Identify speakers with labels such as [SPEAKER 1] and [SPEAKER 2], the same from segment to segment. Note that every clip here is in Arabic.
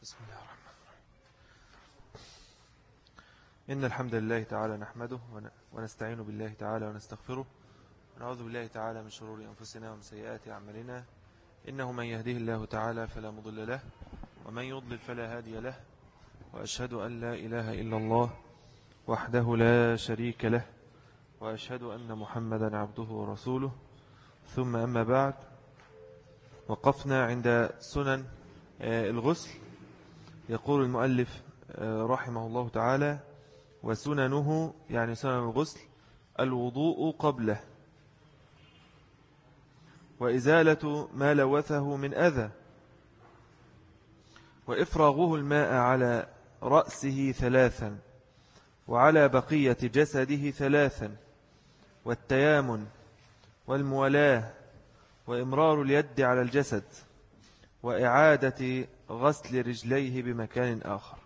[SPEAKER 1] بسم الله الرحمن الرحيم. إن الحمد لله تعالى نحمده ونستعين بالله تعالى ونستغفره ونعوذ بالله تعالى من شرور أنفسنا ومن سيئات أعمالنا. إنه من يهده الله تعالى فلا مضل له ومن يضلل فلا هادي له، وأشهد أن لا إله إلا الله وحده لا شريك له، وأشهد أن محمدا عبده ورسوله. ثم أما بعد، وقفنا عند سنن الغسل. يقول المؤلف رحمه الله تعالى: وسننه يعني سنن الغسل الوضوء قبله، وإزالة ما لوثه من أذى، وإفراغه الماء على رأسه 3 وعلى بقية جسده 3، والتيامن والمولاة، وإمرار اليد على الجسد، وإعادة غسل رجليه بمكان آخر.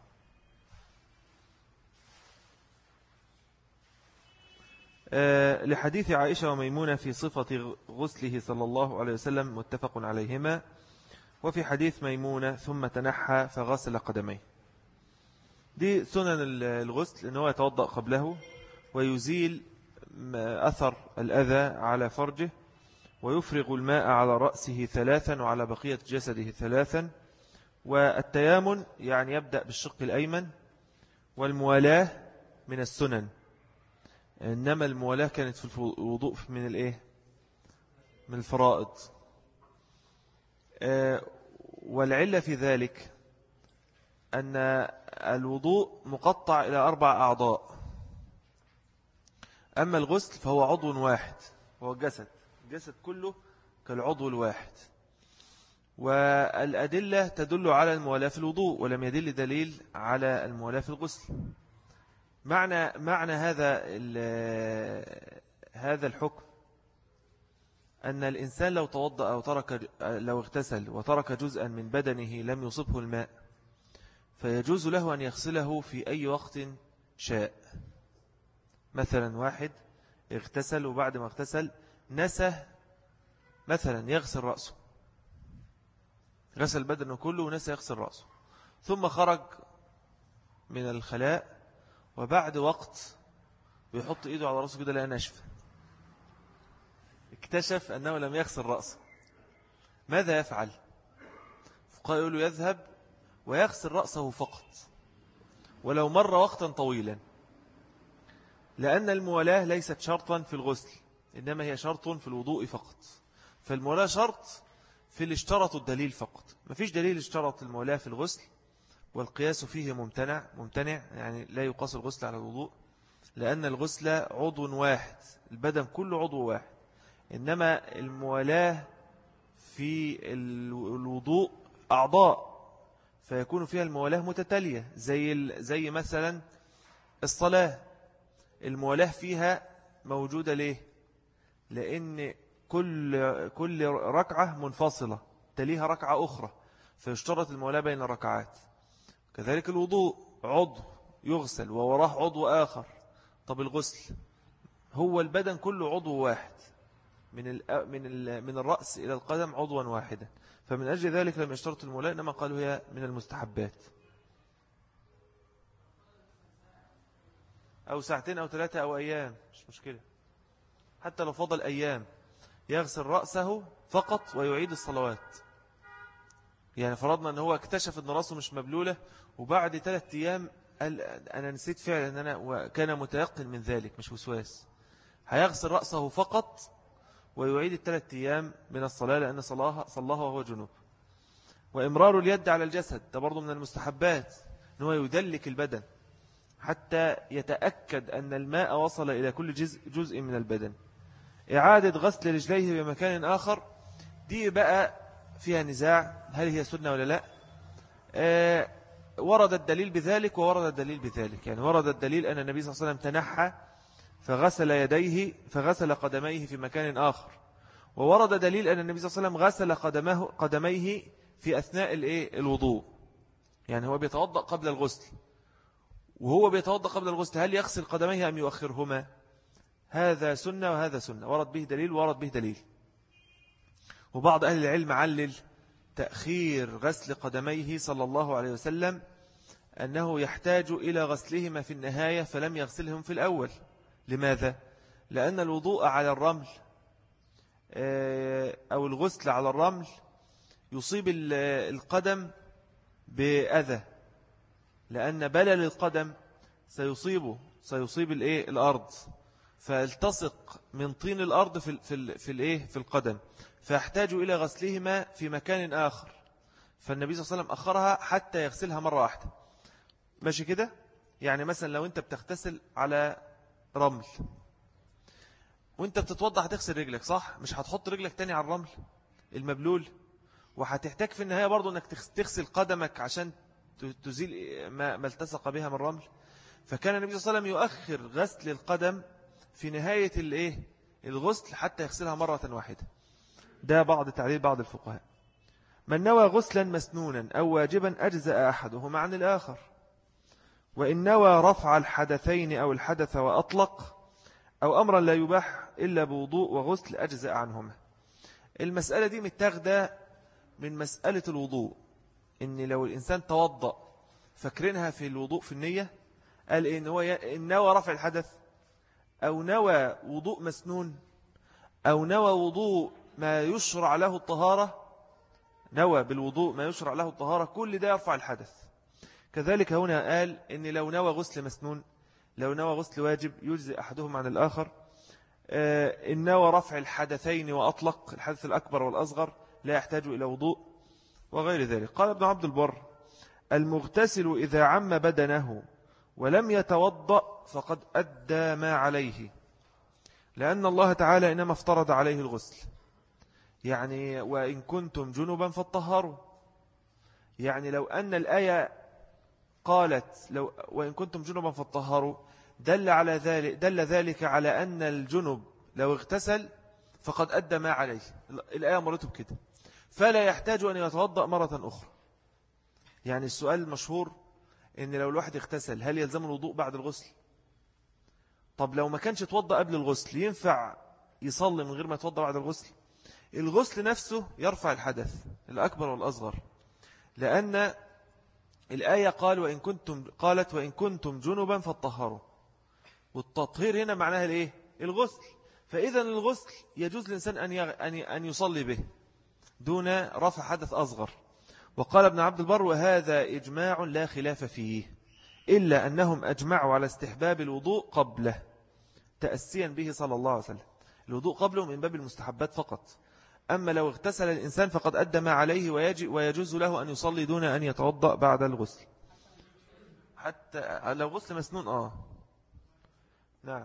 [SPEAKER 1] لحديث عائشة وميمونة في صفة غسله صلى الله عليه وسلم متفق عليهما. وفي حديث ميمونة: ثم تنحى فغسل قدميه. دي سنن الغسل، أنه يتوضأ قبله ويزيل أثر الأذى على فرجه، ويفرغ الماء على رأسه 3 وعلى بقية جسده 3. والتيامن يعني يبدأ بالشق الأيمن، والموالاة من السنن، إنما الموالاة كانت في الوضوء من الفرائض. والعلة في ذلك أن الوضوء مقطع إلى 4 أعضاء، أما الغسل فهو عضو واحد، هو الجسد كله كالعضو الواحد. والأدلة تدل على الموالاة في الوضوء، ولم يدل دليل على الموالاة في الغسل. معنى هذا الحكم أن الإنسان لو توضأ أو لو اغتسل وترك جزءا من بدنه لم يصبه الماء، فيجوز له أن يغسله في أي وقت شاء. مثلا واحد اغتسل، وبعد ما اغتسل نسى مثلا يغسل رأسه، غسل بدنه كله ونسى يغسل رأسه، ثم خرج من الخلاء، وبعد وقت بيحط إيده على رأسه كده لقى ناشفة، اكتشف أنه لم يغسل رأسه. ماذا يفعل؟ فقال يقول له يذهب ويغسل رأسه فقط، ولو مر وقتا طويلا، لأن الموالاة ليست شرطا في الغسل، إنما هي شرط في الوضوء فقط. فالموالاة شرط في اللي اشترط الدليل فقط، ما فيش دليل اشترط الموالاة في الغسل، والقياس فيه ممتنع، يعني لا يقاس الغسل على الوضوء، لأن الغسل عضو واحد، البدن كله عضو واحد، إنما الموالاة في الوضوء أعضاء، فيكون فيها الموالاة متتالية، زي مثلا الصلاة، الموالاة فيها موجودة. ليه؟ لأن كل ركعة منفصلة تليها ركعة أخرى، فيشترط الموالاة بين الركعات. كذلك الوضوء عضو يغسل ووراه عضو آخر. طب الغسل هو البدن كله عضو واحد، من الرأس إلى القدم عضوا واحدا، فمن أجل ذلك لم يشترط المولاة، إنما قالوا هي من المستحبات. أو 2 أو 3 أو أيام، مش مشكلة، حتى لو فضل أيام يغسل رأسه فقط ويعيد الصلوات. يعني فرضنا أنه هو اكتشف أن رأسه مش مبلولة، وبعد 3 أيام قال أنا نسيت فعلا أن أنا، وكان متيقن من ذلك مش وسواس، هيغسل رأسه فقط ويعيد 3 أيام من الصلاة، لأن صلاها وهو جنوب. وإمرار اليد على الجسد ده برضو من المستحبات، أنه يدلك البدن حتى يتأكد أن الماء وصل إلى كل جزء من البدن. إعادة غسل رجليه بمكان آخر، دي بقى فيها نزاع هل هي سنة ولا لا. ورد الدليل بذلك وورد الدليل بذلك. يعني ورد الدليل أن النبي صلى الله عليه وسلم تنحى فغسل يديه فغسل قدميه في مكان آخر، وورد دليل أن النبي صلى الله عليه وسلم غسل قدميه في أثناء الوضوء. يعني هو بيتوضأ قبل الغسل، وهو بيتوضأ قبل الغسل هل يغسل قدميه أم يؤخرهما؟ هذا سنة وهذا سنة، ورد به دليل وورد به دليل. وبعض أهل العلم علل تأخير غسل قدميه صلى الله عليه وسلم أنه يحتاج إلى غسلهما في النهاية فلم يغسلهم في الأول. لماذا؟ لأن الوضوء على الرمل أو الغسل على الرمل يصيب القدم بأذى، لأن بلل القدم سيصيب الأرض، فالتصق من طين الأرض في القدم، فيحتاج إلى غسلهما في مكان آخر. فالنبي صلى الله عليه وسلم أخرها حتى يغسلها مرة واحدة. ماشي كده؟ يعني مثلا لو أنت بتغتسل على رمل وأنت بتتوضع هتغسل رجلك، صح؟ مش هتحط رجلك تاني على الرمل المبلول، وهتحتاج في النهاية برضو أنك تغسل قدمك عشان تزيل ما التصق بها من الرمل. فكان النبي صلى الله عليه وسلم يؤخر غسل القدم في نهاية الغسل حتى يغسلها مرة واحدة. ده بعض تعليل بعض الفقهاء. من نوى غسلا مسنونا أو واجبا أجزأ أحدهما عن الآخر، وإن نوى رفع الحدثين أو الحدث وأطلق أو أمرا لا يباح إلا بوضوء وغسل أجزأ عنهما. المسألة دي متاخدة من مسألة الوضوء، إن لو الإنسان توضأ فاكرينها في الوضوء في النية، قال إن نوى رفع الحدث أو نوى وضوء مسنون أو نوى وضوء ما يشرع له الطهارة، نوى بالوضوء ما يشرع له الطهارة، كل ده يرفع الحدث. كذلك هنا قال إن لو نوى غسل مسنون، لو نوى غسل واجب يجزي أحدهم عن الآخر. إن نوى رفع الحدثين وأطلق الحدث الأكبر والأصغر لا يحتاج إلى وضوء وغير ذلك. قال ابن عبد البر: المغتسل إذا عم بدنه ولم يتوضأ فقد أدى ما عليه، لأن الله تعالى إنما افترض عليه الغسل. يعني وإن كنتم جنبا فاطهروا، يعني لو أن الآية قالت وإن كنتم جنبا فاطهروا دل ذلك على أن الجنب لو اغتسل فقد أدى ما عليه. الآية مرته بكده، فلا يحتاج أن يتوضأ مرة أخرى. يعني السؤال المشهور إن لو الواحد اغتسل هل يلزم الوضوء بعد الغسل؟ طب لو ما كانش يتوضأ قبل الغسل ينفع يصلي من غير ما يتوضأ بعد الغسل؟ الغسل نفسه يرفع الحدث الأكبر والأصغر، لأن الآية قالت وإن كنتم جنبا فاطهروا، والتطهير هنا معناها الإيه؟ الغسل. فإذا الغسل يجوز الإنسان أن يصلي به دون رفع حدث أصغر. وقال ابن عبد البر: وهذا إجماع لا خلاف فيه، إلا أنهم أجمعوا على استحباب الوضوء قبله تأسيا به صلى الله عليه وسلم. الوضوء قبله من باب المستحبات فقط، أما لو اغتسل الإنسان فقد أدى ما عليه ويجوز له أن يصلي دون أن يتوضأ بعد الغسل، حتى لو غسل مسنون. نعم.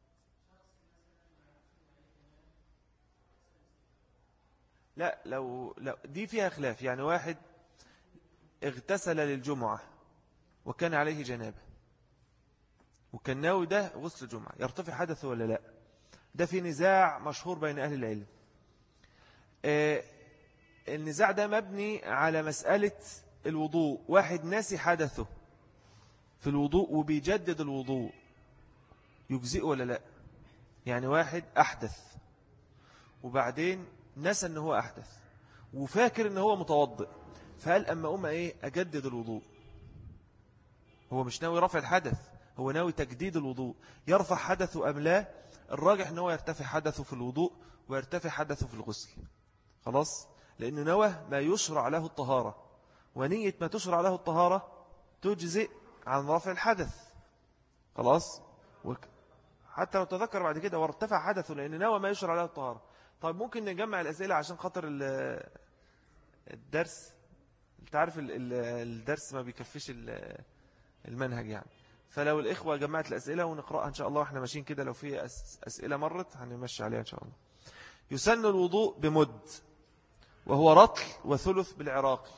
[SPEAKER 1] لا، لو دي فيها خلاف. يعني واحد اغتسل للجمعة وكان عليه جنابة وكان ناوي ده غسل الجمعة، يرتفع حدثه ولا لا؟ ده في نزاع مشهور بين أهل العلم. النزاع ده مبني على مسألة الوضوء. واحد ناسي حدثه في الوضوء وبيجدد الوضوء، يجزئه ولا لا؟ يعني واحد أحدث وبعدين نسى أنه هو أحدث وفاكر أنه هو متوضئ، فقال أما أجدد الوضوء. هو مش ناوي رفع الحدث، هو ناوي تجديد الوضوء. يرفع حدثه أم لا؟ الراجح أنه يرتفع حدثه في الوضوء ويرتفع حدثه في الغسل، خلاص، لأنه نوى ما يشرع له الطهارة، ونية ما تشرع له الطهارة تجزئ عن رفع الحدث، خلاص. حتى لو تذكر بعد كده وارتفع حدثه لأنه نوى ما يشرع له الطهارة. طيب ممكن نجمع الأسئلة عشان خاطر الدرس. انت عارف الدرس ما بيكفيش المنهج يعني. فلو الإخوة جمعت الأسئلة ونقرأها إن شاء الله وإحنا ماشيين كده، لو في أسئلة مرت هنمشي عليها إن شاء الله. يسن الوضوء بمد، وهو رطل وثلث بالعراقي.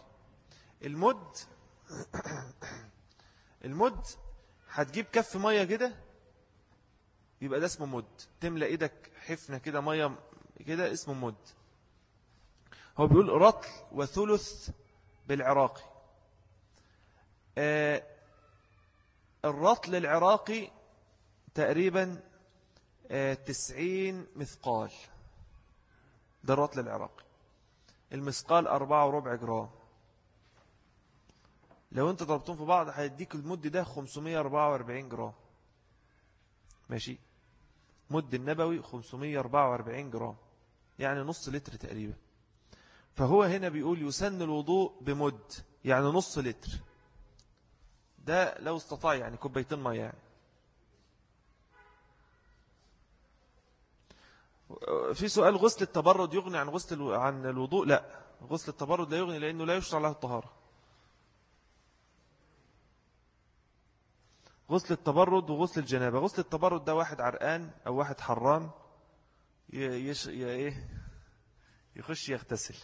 [SPEAKER 1] المد هتجيب كف مية كده يبقى ده اسمه مد، تملأ إيدك حفنة كده مية كده اسمه مد. هو بيقول رطل وثلث بالعراقي. الرطل العراقي تقريبا 90 مثقال، ده الرطل العراقي. المثقال 4.25 جرام. لو انت ضربتهم في بعض هيديك المد ده 544 جرام. ماشي، مد النبوي 544 جرام، يعني نص لتر تقريبا. فهو هنا بيقول يسن الوضوء بمد، يعني نص لتر. ده لو استطاع يعني كوبايتين مية يعني. في سؤال: غسل التبرد يغني عن الوضوء؟ لا، غسل التبرد لا يغني، لأنه لا يشرع له الطهارة. غسل التبرد وغسل الجنابة: غسل التبرد ده واحد عرقان أو واحد حران يخش يغتسل،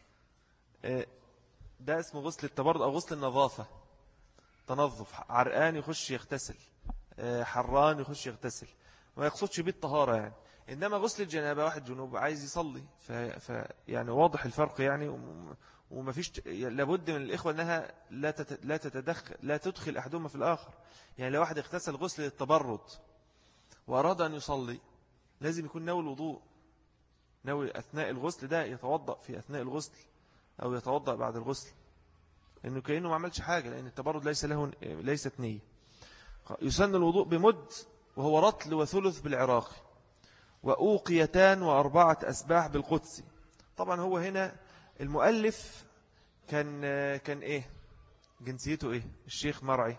[SPEAKER 1] ده اسمه غسل التبرد أو غسل النظافة، تنظف. عرقان يخش يغتسل، حران يخش يغتسل، ما يقصدش بيه الطهارة يعني. إنما غسل الجنابة واحد جنوب عايز يصلي، يعني واضح الفرق يعني. وما فيش لابد من الإخوة أنها لا تدخل أحدهما في الآخر. يعني لو واحد اغتسل غسل التبرد وأراد أن يصلي، لازم يكون ناوي الوضوء، ناوي أثناء الغسل ده يتوضأ في أثناء الغسل أو يتوضأ بعد الغسل، لأنه كأنه ما عملش حاجة، لأن التبرد ليست نية. يسن الوضوء بمد، وهو رطل وثلث بالعراقي، وأوقيتان و4 أسباح بالقدسي. طبعا هو هنا المؤلف كان إيه جنسيته؟ إيه الشيخ مرعي؟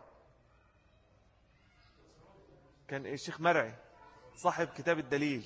[SPEAKER 1] كان إيه الشيخ مرعي صاحب كتاب الدليل،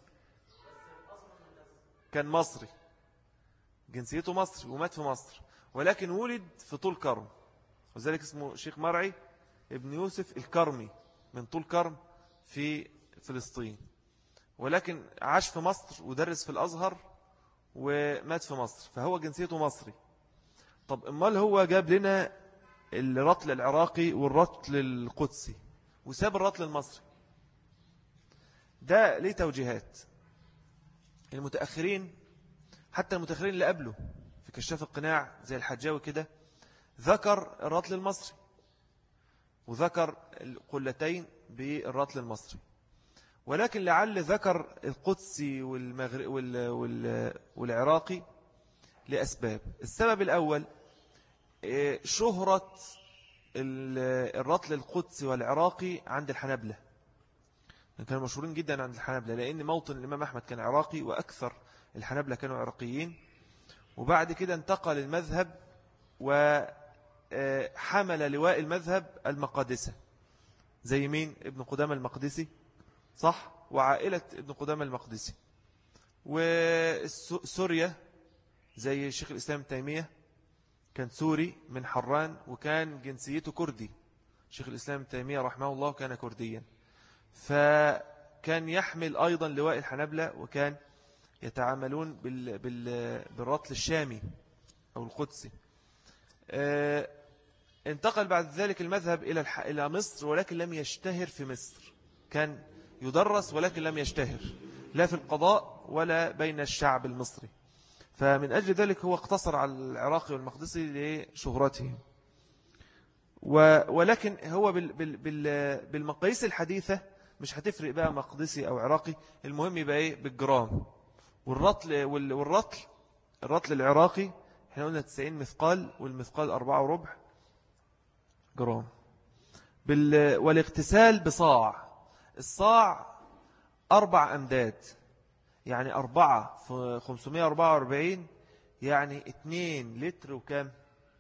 [SPEAKER 1] كان مصري، جنسيته مصري ومات في مصر، ولكن ولد في طول كرم، وذلك اسمه شيخ مرعي ابن يوسف الكرمي من طول كرم في فلسطين، ولكن عاش في مصر ودرس في الأزهر ومات في مصر، فهو جنسيته مصري. طب امال هو جاب لنا الرطل العراقي والرطل القدسي وساب الرطل المصري؟ ده ليه توجيهات. المتأخرين، حتى المتأخرين اللي قبله في كشاف القناع زي الحجاوي كده، ذكر الرطل المصري وذكر القلتين بالرطل المصري، ولكن لعل ذكر القدسي والعراقي لأسباب. السبب الأول شهرة الرطل القدسي والعراقي عند الحنابلة، كانوا مشهورين جدا عند الحنابلة، لأن موطن الإمام أحمد كان عراقي وأكثر الحنابلة كانوا عراقيين. وبعد كده انتقل المذهب وحمل لواء المذهب المقادسة، زي مين؟ ابن قدامة المقدسي، صح؟ وعائلة ابن قدامة المقدسي. وسوريا زي شيخ الإسلام ابن تيمية، كان سوري من حران وكان جنسيته كردي. شيخ الإسلام ابن تيمية رحمه الله كان كرديا، فكان يحمل أيضا لواء الحنابلة، وكان يتعاملون بالرطل الشامي أو القدسي. انتقل بعد ذلك المذهب إلى مصر، ولكن لم يشتهر في مصر، كان يدرس ولكن لم يشتهر لا في القضاء ولا بين الشعب المصري، فمن أجل ذلك هو اقتصر على العراقي والمقدسي لشهرته. ولكن هو بالمقاييس الحديثة مش هتفرق بقى مقدسي أو عراقي، المهم يبقى إيه؟ بالجرام. الرطل العراقي احنا قلنا 90 مثقال، والمثقال 4.25 جرام. والاغتسال بصاع، الصاع 4 أمداد، يعني 4 في 544، يعني 2 لتر وكام؟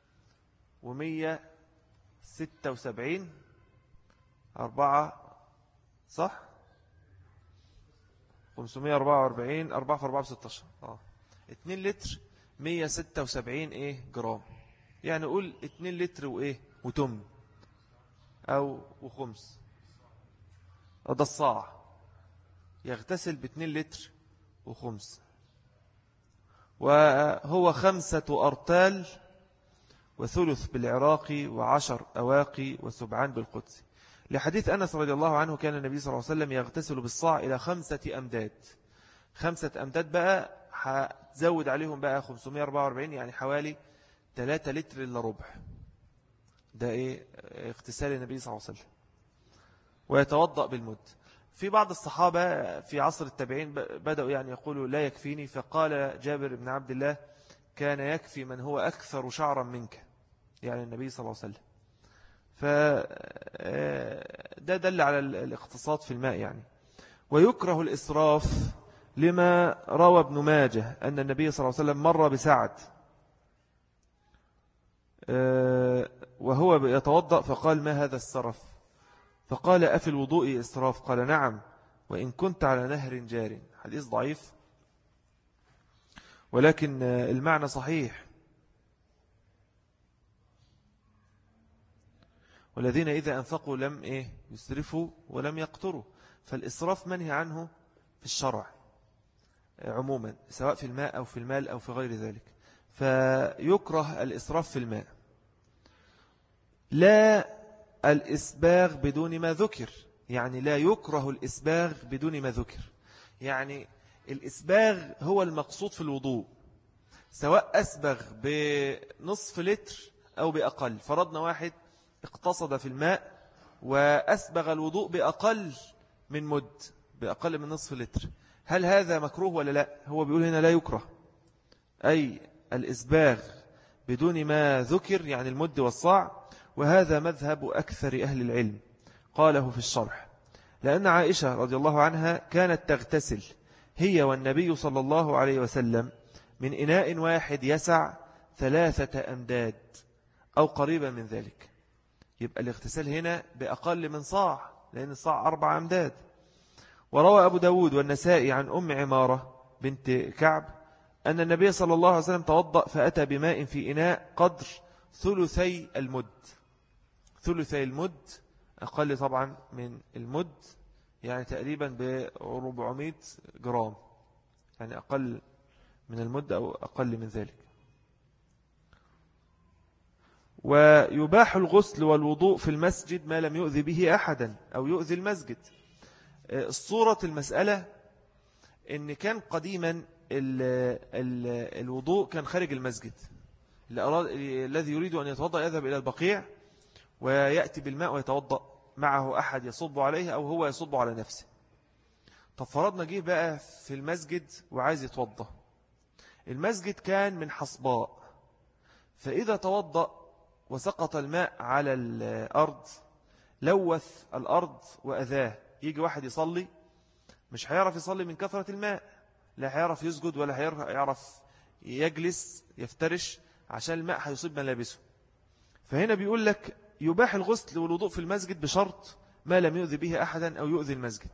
[SPEAKER 1] و176 4 صح؟ 544 4 في 4 ب16 2 لتر 176 ايه جرام، يعني قول 2 لتر وايه وتم او وخمس. ده الصاع، يغتسل ب2 لتر وخمس، وهو 5 أرطال وثلث بالعراقي 10 أواقي وسبعان بالقدس، لحديث أنس رضي الله عنه كان النبي صلى الله عليه وسلم يغتسل بالصاع إلى 5 أمداد. 5 أمداد بقى هتزود عليهم بقى 544، يعني حوالي 3 لتر إلا ربع. ده إيه اغتسال النبي صلى الله عليه وسلم، ويتوضأ بالمد. في بعض الصحابة في عصر التابعين بدأوا يعني يقولوا لا يكفيني، فقال جابر بن عبد الله كان يكفي من هو أكثر شعرا منك، يعني النبي صلى الله عليه وسلم. فده دل على الاقتصاد في الماء يعني. ويكره الإسراف لما روى ابن ماجه أن النبي صلى الله عليه وسلم مر بسعد وهو يتوضأ فقال: ما هذا السرف؟ فقال: أفي الوضوء إسراف؟ قال: نعم، وإن كنت على نهر جار. حديث ضعيف ولكن المعنى صحيح. والذين إذا أنفقوا لم يسرفوا ولم يقتروا. فالإسراف منهي عنه في الشرع عموما، سواء في الماء أو في المال أو في غير ذلك. فيكره الإسراف في الماء. لا الإسباغ بدون ما ذكر، يعني لا يكره الإسباغ بدون ما ذكر. يعني الإسباغ هو المقصود في الوضوء، سواء أسبغ بنصف لتر أو بأقل. فرضنا واحد اقتصد في الماء وأسبغ الوضوء بأقل من مد، بأقل من نصف لتر، هل هذا مكروه ولا لا؟ هو بيقول هنا لا يكره، أي الإسباغ بدون ما ذكر، يعني المد والصاع. وهذا مذهب أكثر أهل العلم، قاله في الشرح. لأن عائشة رضي الله عنها كانت تغتسل هي والنبي صلى الله عليه وسلم من إناء واحد يسع 3 أمداد أو قريبا من ذلك. يبقى الاغتسال هنا بأقل من صاع، لأن الصاع 4 أمداد. وروى أبو داود والنسائي عن أم عمارة بنت كعب أن النبي صلى الله عليه وسلم توضأ فأتى بماء في إناء قدر ثلثي المد. ثلثي المد أقل طبعا من المد، يعني تقريبا ب400 جرام، يعني أقل من المد أو أقل من ذلك. ويباح الغسل والوضوء في المسجد ما لم يؤذي به أحدا أو يؤذي المسجد. الصورة المسألة إن كان قديما الوضوء كان خارج المسجد، الذي يريد أن يتوضأ يذهب إلى البقيع ويأتي بالماء ويتوضأ معه أحد يصب عليه أو هو يصب على نفسه. طب فرضنا جه بقى في المسجد وعايز يتوضأ، المسجد كان من حصباء، فإذا توضأ وسقط الماء على الأرض لوث الأرض وأذاه. يجي واحد يصلي مش هيعرف يصلي من كثرة الماء، لا هيعرف يسجد ولا هيعرف يجلس يفترش عشان الماء هيصيب ملابسه. فهنا بيقول لك يباح الغسل والوضوء في المسجد بشرط ما لم يؤذي به أحدا أو يؤذي المسجد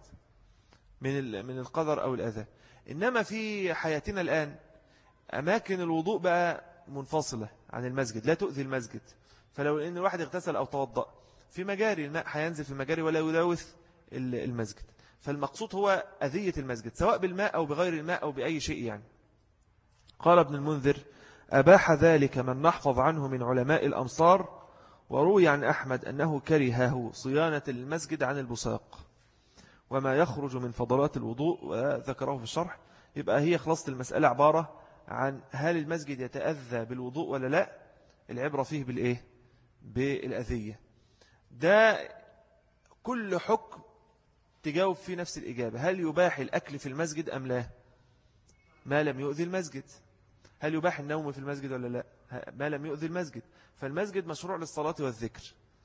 [SPEAKER 1] من القدر أو الأذى. إنما في حياتنا الآن أماكن الوضوء بقى منفصلة عن المسجد لا تؤذي المسجد، فلو إن الواحد اغتسل أو توضأ في مجاري، الماء هينزل في المجاري ولا يلوث المسجد. فالمقصود هو أذية المسجد سواء بالماء أو بغير الماء أو بأي شيء يعني. قال ابن المنذر: أباح ذلك من نحفظ عنه من علماء الأمصار، وروي عن أحمد أنه كرهه صيانة المسجد عن البصاق وما يخرج من فضلات الوضوء، وذكره في الشرح. يبقى هي خلاصة المسألة عبارة عن هل المسجد يتأذى بالوضوء ولا لا. العبرة فيه بالإيه؟ بالأذية. ده كل حكم تجاوب فيه نفس الإجابة. هل يباح الأكل في المسجد أم لا؟ ما لم يؤذي المسجد. هل يباح النوم في المسجد ولا لا؟ ما لم يؤذي المسجد. فالمسجد مشروع للصلاة والذكر،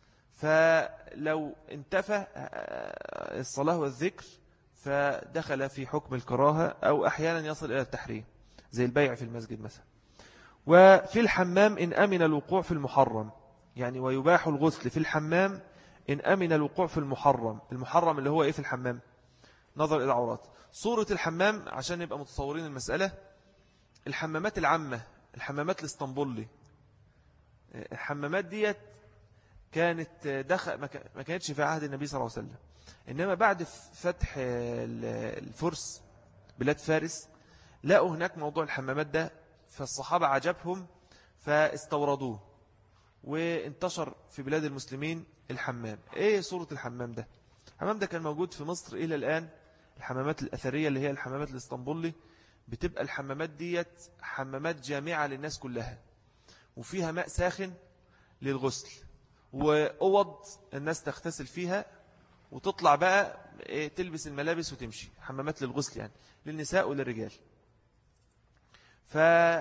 [SPEAKER 1] فلو انتفى الصلاة والذكر فدخل في حكم الكراهة أو أحيانا يصل إلى التحريم، زي البيع في المسجد مثلا. وفي الحمام إن أمن الوقوع في المحرم، يعني ويباح الغسل في الحمام إن أمن الوقوع في المحرم. المحرم اللي هو إيه في الحمام؟ نظر إلى العورات. صورة الحمام عشان نبقى متصورين المسألة: الحمامات العامة، الحمامات الاسطنبولي، الحمامات ديت كانت ما كانتش في عهد النبي صلى الله عليه وسلم، إنما بعد فتح الفرس بلاد فارس لقوا هناك موضوع الحمامات ده، فالصحابة عجبهم فاستوردوه وانتشر في بلاد المسلمين الحمام. ايه صورة الحمام ده؟ الحمام ده كان موجود في مصر إلى الآن. الحمامات الأثرية اللي هي الحمامات الاسطنبولي بتبقى الحمامات ديت حمامات جامعة للناس كلها، وفيها ماء ساخن للغسل، وأوض الناس تغتسل فيها وتطلع بقى تلبس الملابس وتمشي. حمامات للغسل يعني للنساء وللرجال.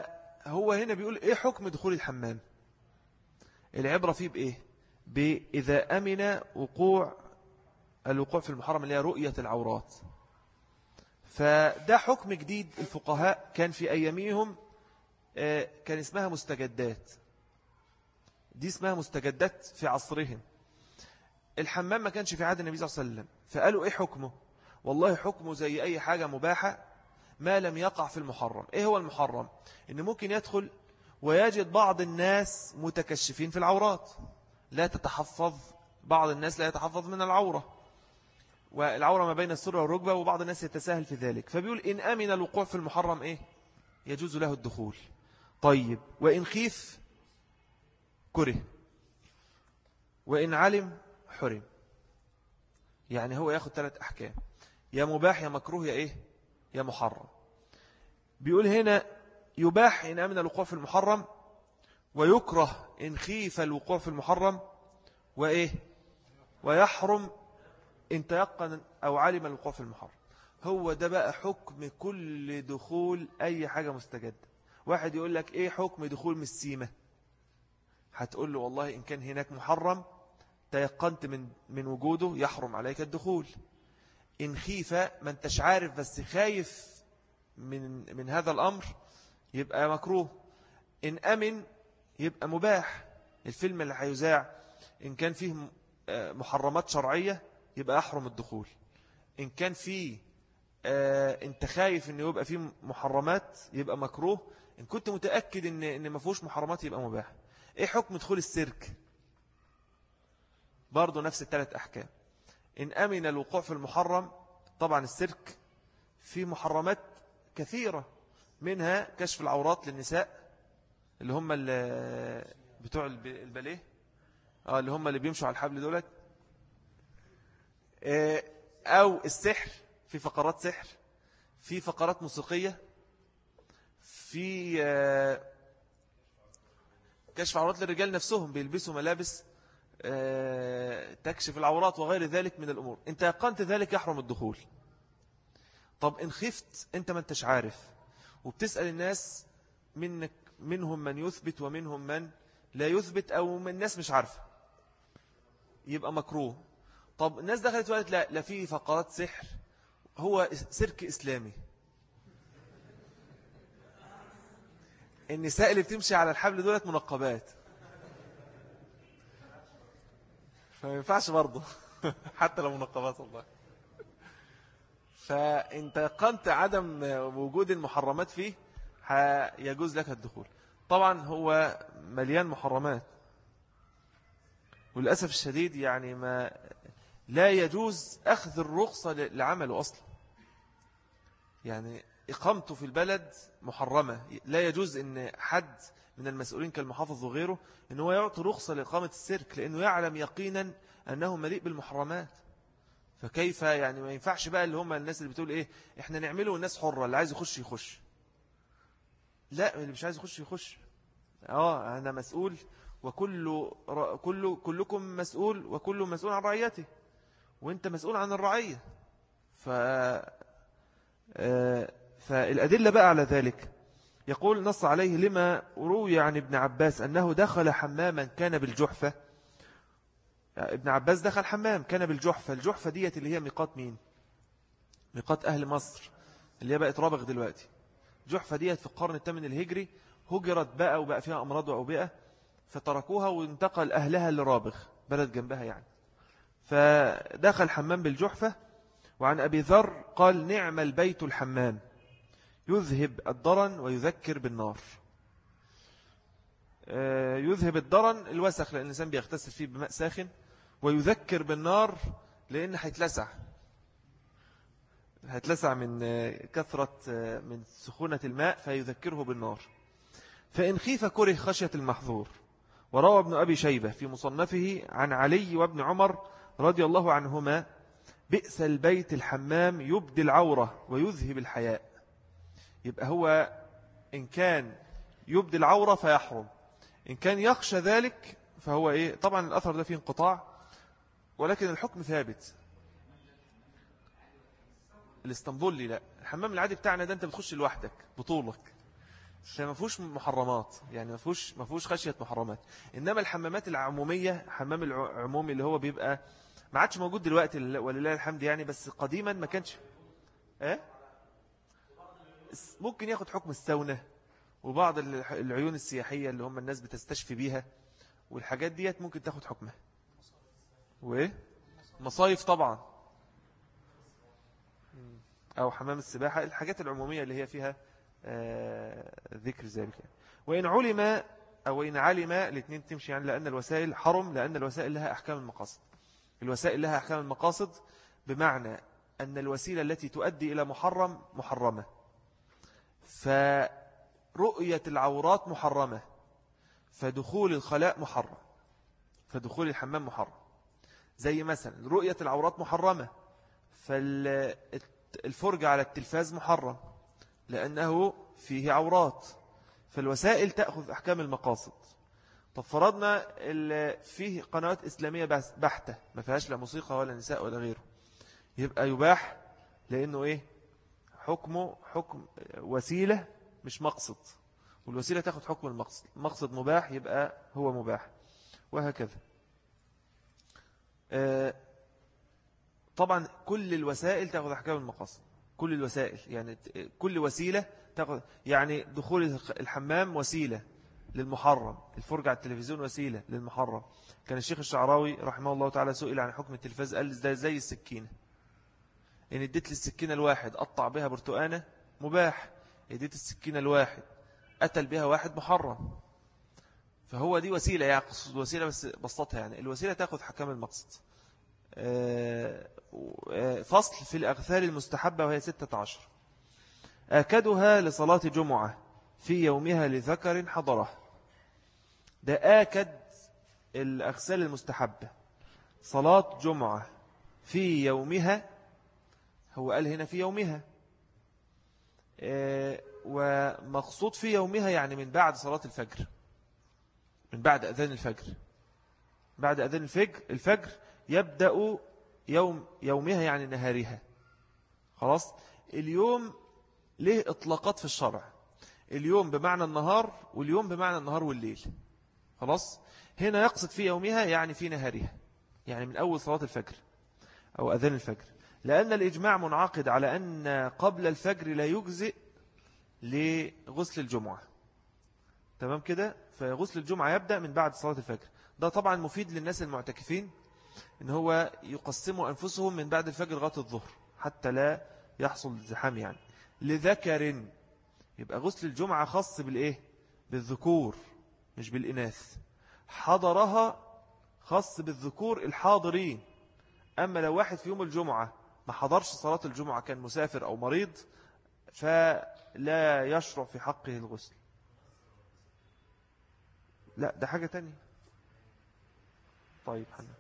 [SPEAKER 1] هو هنا بيقول إيه حكم دخول الحمام؟ العبرة فيه بإيه؟ بإذا أمن الوقوع في المحرم اللي هي رؤية العورات. فده حكم جديد. الفقهاء كان في أيامهم كان اسمها مستجدات، دي اسمها مستجدات في عصرهم. الحمام ما كانش في عهد النبي صلى الله عليه وسلم، فقالوا إيه حكمه؟ والله حكمه زي أي حاجة مباحة ما لم يقع في المحرم. إيه هو المحرم؟ إن ممكن يدخل ويجد بعض الناس متكشفين في العورات، لا تتحفظ، بعض الناس لا يتحفظ من العورة، والعورة ما بين السرة والركبة، وبعض الناس يتساهل في ذلك. فبيقول إن أمن الوقوع في المحرم إيه؟ يجوز له الدخول. طيب وإن خيف كره، وإن علم حرم. يعني هو ياخد 3 أحكام، يا مباح يا مكروه يا إيه؟ يا محرم. بيقول هنا يباح إن أمن الوقوع في المحرم، ويكره إن خيف الوقوع في المحرم، وإيه؟ ويحرم إن تيقن أو علم الوقوع في المحرم. هو ده بقى حكم كل دخول أي حاجة مستجدة. واحد يقول لك إيه حكم دخول مسيمة؟ هتقول له والله إن كان هناك محرم تيقنت من وجوده يحرم عليك الدخول. إن خيف ما انتش عارف بس خايف من هذا الأمر يبقى مكروه. إن أمن يبقى مباح. الفيلم اللي هيذاع إن كان فيه محرمات شرعية يبقى أحرم الدخول. إن كان فيه انت خايف إنه يبقى فيه محرمات يبقى مكروه. إن كنت متأكد إن ما فيهوش محرمات يبقى مباح. إيه حكم دخول السيرك؟ برضو نفس ال3 أحكام. إن أمن الوقوع في المحرم، طبعا السيرك فيه محرمات كثيرة، منها كشف العورات للنساء اللي هم بتوع الباليه، اللي هم اللي بيمشوا على الحبل دولت، أو السحر، في فقرات سحر، في فقرات موسيقية، في كشف عورات للرجال نفسهم بيلبسوا ملابس تكشف العورات وغير ذلك من الأمور. انت يقنت ذلك يحرم الدخول. طب إن خفت انت ما انتش عارف وبتسأل الناس، منهم من يثبت ومنهم من لا يثبت، أو من الناس مش عارفة، يبقى مكروه. طب الناس دخلت وقالت لا في فقرات سحر، هو سيرك إسلامي، النساء اللي بتمشي على الحبل دولت منقبات، فما ينفعش برضه حتى لو منقبات والله. فانت يقنت عدم وجود المحرمات فيه يجوز لك الدخول. طبعا هو مليان محرمات، وللأسف الشديد يعني ما لا يجوز أخذ الرخصة لعمله أصلا. يعني إقامته في البلد محرمة، لا يجوز أن حد من المسؤولين كالمحافظ وغيره أن هو يعطي رخصة لإقامة السيرك، لأنه يعلم يقينا أنه مليء بالمحرمات. فكيف يعني ما ينفعش بقى اللي هم الناس اللي بتقول إيه إحنا نعمله والناس حرة، اللي عايز يخش يخش. لا، اللي مش عايز يخش يخش. أنا مسؤول، كلكم مسؤول، وكل مسؤول عن رعيته، وانت مسؤول عن الرعية. فالأدلة بقى على ذلك يقول نص عليه لما روي عن ابن عباس أنه دخل حماما كان بالجحفة. ابن عباس دخل حمام كان بالجحفة. الجحفة ديت اللي هي ميقات مين؟ ميقات أهل مصر اللي هي بقت رابغ دلوقتي. جحفة ديت في القرن الثامن الهجري هجرت بقى، وبقى فيها أمراض وأوبئة، فتركوها وانتقل أهلها لرابغ، بلد جنبها يعني. فدخل حمام بالجحفة. وعن أبي ذر قال نعم البيت الحمام يذهب الضرن ويذكر بالنار. يذهب الضرن الوسخ لأن الإنسان بيغتسل فيه بماء ساخن، ويذكر بالنار لأن هيتلسع من كثرة من سخونة الماء، فيذكره بالنار. فإن خيف كره خشية المحظور. وروى ابن أبي شيبة في مصنفه عن علي وابن عمر رضي الله عنهما بئس البيت الحمام يبدي العورة ويذهب الحياء. يبقى هو إن كان يبدي العورة فيحرم، إن كان يخشى ذلك فهو إيه؟ طبعا الأثر ده فيه انقطاع، ولكن الحكم ثابت. الاسطنبولي لا، الحمام العادي بتاعنا ده أنت بتخش لوحدك بطولك، فما فيهوش محرمات، يعني ما فيهوش خشية محرمات. إنما الحمامات العمومية، حمام العمومي اللي هو بيبقى ما عادش موجود دلوقتي ولله الحمد يعني، بس قديما ما كانش ممكن ياخد حكم السونة، وبعض العيون السياحية اللي هم الناس بتستشفي بيها والحاجات ديت ممكن تاخد حكمها. وإيه مصايف طبعا، أو حمام السباحة، الحاجات العمومية اللي هي فيها ذكر ذلك يعني. وإن علم أو إن علم الاثنين تمشي يعني، لأن الوسائل حرم، لأن الوسائل لها أحكام المقاصد. الوسائل لها أحكام المقاصد بمعنى أن الوسيلة التي تؤدي إلى محرم محرمة، فرؤية العورات محرمة، فدخول الخلاء محرم، فدخول الحمام محرم. زي مثلا رؤية العورات محرمة، فالفرجة على التلفاز محرم لأنه فيه عورات، فالوسائل تأخذ أحكام المقاصد. طب فرضنا فيه قنوات إسلامية بحتة ما فيهاش لا موسيقى ولا نساء ولا غيره، يبقى يباح، لأنه إيه حكمه حكم وسيلة مش مقصد، والوسيلة تأخذ حكم المقصد، مقصد مباح يبقى هو مباح، وهكذا. طبعا كل الوسائل تأخذ أحكام المقاصد، كل الوسائل يعني كل وسيلة تأخذ، يعني دخول الحمام وسيلة للمحرم، الفرجة على التلفزيون وسيلة للمحرم. كان الشيخ الشعراوي رحمه الله تعالى سئل عن حكم التلفاز، قال ده زي السكينة، إن اديت للسكينة الواحد قطع بها برتقانة مباح، اديت السكينة الواحد قتل بها واحد محرم. فهو دي وسيلة، يعني وسيلة بس بسطتها، يعني الوسيلة تأخذ حكام المقصد. فصل في الأغثال المستحبة وهي 16: آكدها لصلاة جمعة في يومها لذكر حضره. ده آكد الأغسال المستحبة، صلاة جمعة في يومها، هو قال هنا في يومها، ومقصود في يومها يعني من بعد صلاة الفجر، من بعد أذان الفجر، بعد أذان الفجر يبدأ يومها يعني نهارها. خلاص، اليوم له إطلاقات في الشرع، اليوم بمعنى النهار، واليوم بمعنى النهار والليل. خلاص، هنا يقصد في يومها يعني في نهارها، يعني من أول صلاة الفجر أو أذان الفجر، لأن الإجماع منعقد على أن قبل الفجر لا يجزئ لغسل الجمعة. تمام كده، فغسل الجمعة يبدأ من بعد صلاة الفجر. ده طبعا مفيد للناس المعتكفين، إن هو يقسموا أنفسهم من بعد الفجر لغاية الظهر حتى لا يحصل زحام يعني. لذكر، يبقى غسل الجمعة خاص بالإيه؟ بالذكور مش بالإناث. حضرها خاص بالذكور الحاضرين، أما لو واحد في يوم الجمعة ما حضرش صلاة الجمعة، كان مسافر أو مريض، فلا يشرع في حقه الغسل. لا ده حاجة تانية. طيب حنا.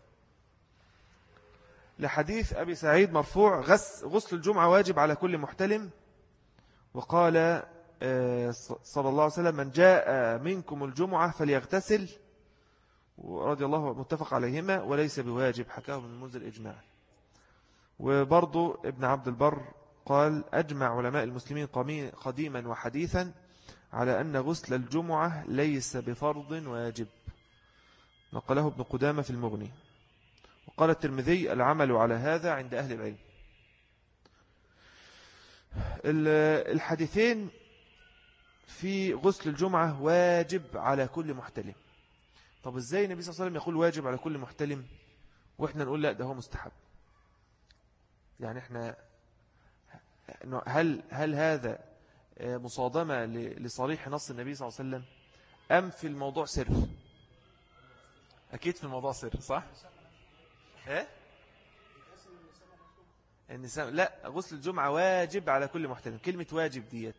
[SPEAKER 1] لحديث أبي سعيد مرفوع: غسل الجمعة واجب على كل محتلم. وقال صلى الله عليه وسلم: من جاء منكم الجمعة فليغتسل، ورضي الله، متفق عليهما، وليس بواجب، حكاه ابن المنذر إجماع. وبرضو ابن عبد البر قال: أجمع علماء المسلمين قديما وحديثا على أن غسل الجمعة ليس بفرض واجب، نقله ابن قدامة في المغني. وقال الترمذي: العمل على هذا عند أهل العلم. الحديثين في غسل الجمعة واجب على كل محتلم. طب ازاي النبي صلى الله عليه وسلم يقول واجب على كل محتلم واحنا نقول لا ده هو مستحب؟ يعني احنا هل هذا مصادمة لصريح نص النبي صلى الله عليه وسلم، أم في الموضوع سر؟ أكيد في الموضوع سر، صح؟ النساء لا، غسل الجمعة واجب على كل محتلم. كلمة واجب ديت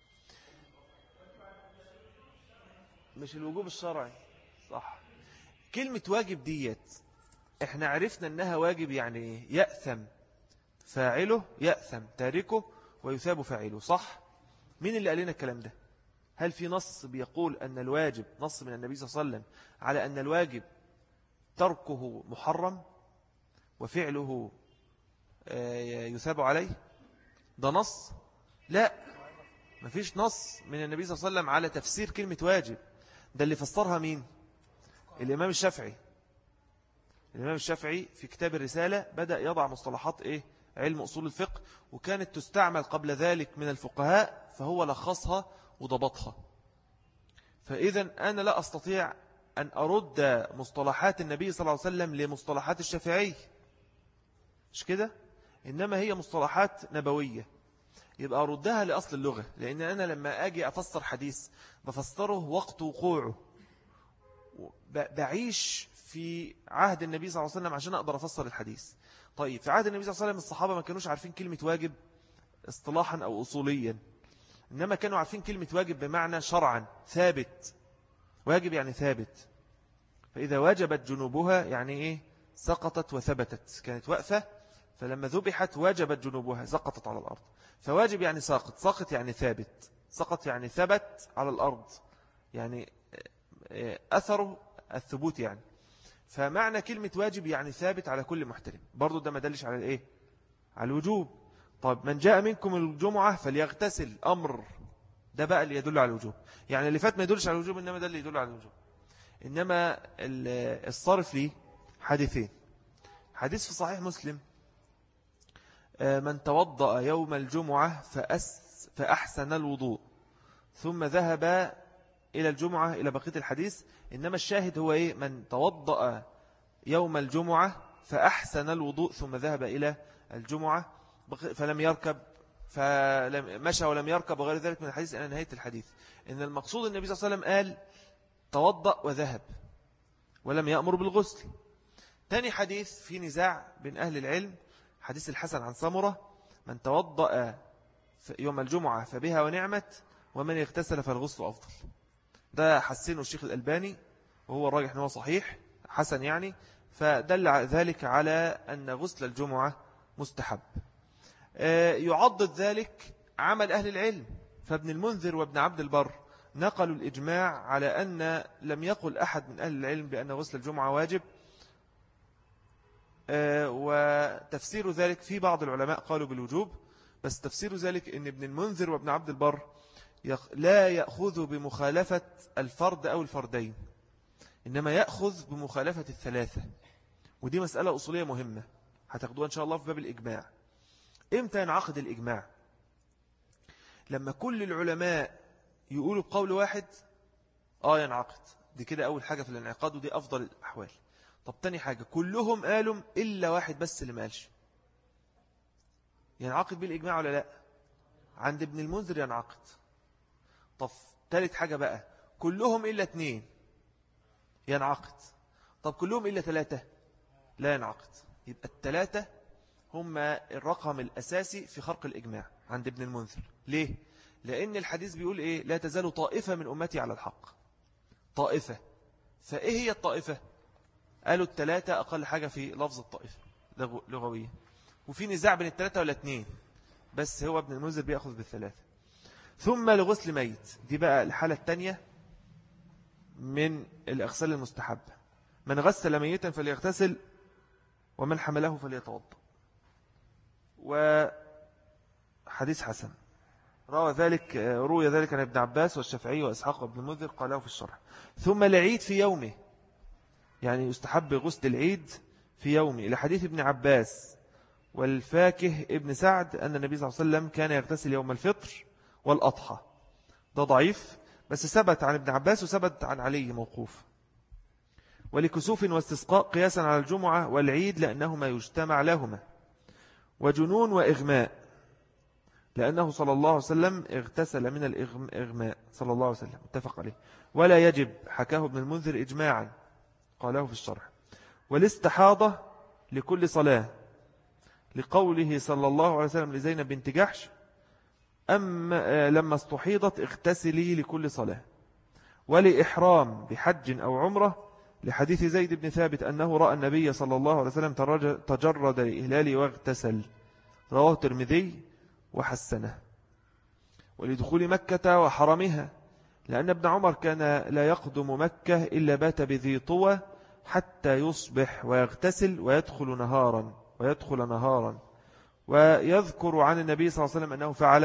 [SPEAKER 1] مش الوجوب الشرعي، صح؟ كلمة واجب ديت احنا عرفنا انها واجب، يعني يأثم فاعله، يأثم تاركه، ويثاب فاعله، صح؟ مين اللي قال لنا الكلام ده؟ هل في نص بيقول أن الواجب، نص من النبي صلى الله عليه وسلم على أن الواجب تركه محرم وفعله يثاب عليه؟ ده نص؟ لا، مفيش نص من النبي صلى الله عليه وسلم على تفسير كلمة واجب. ده اللي فسرها مين؟ الإمام الشافعي. الإمام الشافعي في كتاب الرسالة بدأ يضع مصطلحات علم أصول الفقه، وكانت تستعمل قبل ذلك من الفقهاء، فهو لخصها وضبطها. فإذا أنا لا أستطيع أن أرد مصطلحات النبي صلى الله عليه وسلم لمصطلحات الشافعي، مش كده؟ إنما هي مصطلحات نبوية، يبقى أردها لأصل اللغة. لأن أنا لما أجي أفسر حديث بفسره وقت وقوعه، بعيش في عهد النبي صلى الله عليه وسلم عشان أقدر أفسر الحديث. طيب في عهد النبي صلى الله عليه وسلم الصحابة ما كانوش عارفين كلمة واجب اصطلاحا أو أصوليا، إنما كانوا عارفين كلمة واجب بمعنى شرعا ثابت. واجب يعني ثابت. فإذا وجبت جنوبها يعني سقطت وثبتت، كانت وقفة، فلما ذبحت وجبت جنوبها سقطت على الأرض. فواجب يعني ساقط، ساقط يعني ثابت، سقط يعني ثبت على الأرض، يعني أثره الثبوت يعني. فمعنى كلمة واجب يعني ثابت على كل محترم. برضو ده ما دلش على على الوجوب. طيب من جاء منكم الجمعة فليغتسل، أمر، ده بقى اللي يدل على الوجوب. يعني اللي فات ما يدلش على الوجوب، إنما ده اللي يدل على الوجوب. إنما الصرف ليه حديثين. حديث في صحيح مسلم: من توضأ يوم الجمعة فأحسن الوضوء ثم ذهب إلى الجمعة، إلى بقية الحديث. إنما الشاهد هو من توضأ يوم الجمعة فأحسن الوضوء ثم ذهب إلى الجمعة فلم يركب، فمشى ولم يركب وغير ذلك من الحديث إلى نهاية الحديث. إن المقصود النبي صلى الله عليه وسلم قال توضأ وذهب ولم يأمر بالغسل. تاني حديث في نزاع بين أهل العلم، حديث الحسن عن سمرة: من توضأ يوم الجمعة فبها ونعمت، ومن اغتسل فالغسل أفضل. ده حسنه الشيخ الألباني، وهو الراجح أنه صحيح حسن يعني. فدل ذلك على أن غسل الجمعة مستحب. يعضد ذلك عمل أهل العلم، فابن المنذر وابن عبد البر نقلوا الإجماع على أن لم يقل أحد من أهل العلم بأن غسل الجمعة واجب. وتفسير ذلك في بعض العلماء قالوا بالوجوب، بس تفسير ذلك أن ابن المنذر وابن عبد البر لا يأخذ بمخالفة الفرد أو الفردين، إنما يأخذ بمخالفة الثلاثة. ودي مسألة أصولية مهمة هتاخدوها إن شاء الله في باب الإجماع. إمتى ينعقد الإجماع؟ لما كل العلماء يقولوا بقول واحد ينعقد. دي كده أول حاجة في الانعقاد، ودي أفضل الأحوال. طب تاني حاجة، كلهم قالوا إلا واحد بس اللي ما قالش، ينعقد بالإجماع ولا لا؟ عند ابن المنذر ينعقد. طب ثالث حاجة بقى، كلهم إلا 2 ينعقد. طب كلهم إلا 3 لا ينعقد. يبقى 3 هم الرقم الأساسي في خرق الإجماع عند ابن المنذر. ليه؟ لأن الحديث بيقول لا تزال طائفة من أمتي على الحق. طائفة، فإيه هي الطائفة؟ قالوا 3 أقل حاجة في لفظ الطائفة لغوية، وفي نزاع بين 3 ولا 2، بس هو ابن المنذر بيأخذ بال3. ثم لغسل ميت، دي بقى الحالة الثانية من الأغسال المستحبة: من غسل ميتا فليغتسل، ومن حمله فليتوضأ. وحديث حسن روي ذلك عن ابن عباس والشافعي وإسحاق وابن المنذر قاله في الشرح. ثم العيد في يومه، يعني يستحب غسل العيد في يومه، لحديث ابن عباس والفاكه ابن سعد أن النبي صلى الله عليه وسلم كان يغتسل يوم الفطر والأضحى. ده ضعيف، بس ثبت عن ابن عباس وثبت عن علي موقوف. ولكسوف واستسقاء قياسا على الجمعة والعيد لأنهما يجتمع لهما. وجنون وإغماء، لأنه صلى الله عليه وسلم اغتسل من الإغماء صلى الله عليه وسلم، اتفق عليه. ولا يجب، حكاه ابن المنذر إجماعا قاله في الشرح. والاستحاضة لكل صلاة، لقوله صلى الله عليه وسلم لزينب بنت جحش: أما لما استحيضت اغتسلي لكل صلاة. ولإحرام بحج أو عمرة، لحديث زيد بن ثابت أنه رأى النبي صلى الله عليه وسلم تجرد لإهلاله واغتسل، رواه الترمذي وحسنه. ولدخول مكة وحرمها، لأن ابن عمر كان لا يقدم مكة إلا بات بذي طوى حتى يصبح ويغتسل ويدخل نهارا. ويذكر عن النبي صلى الله عليه وسلم أنه فعله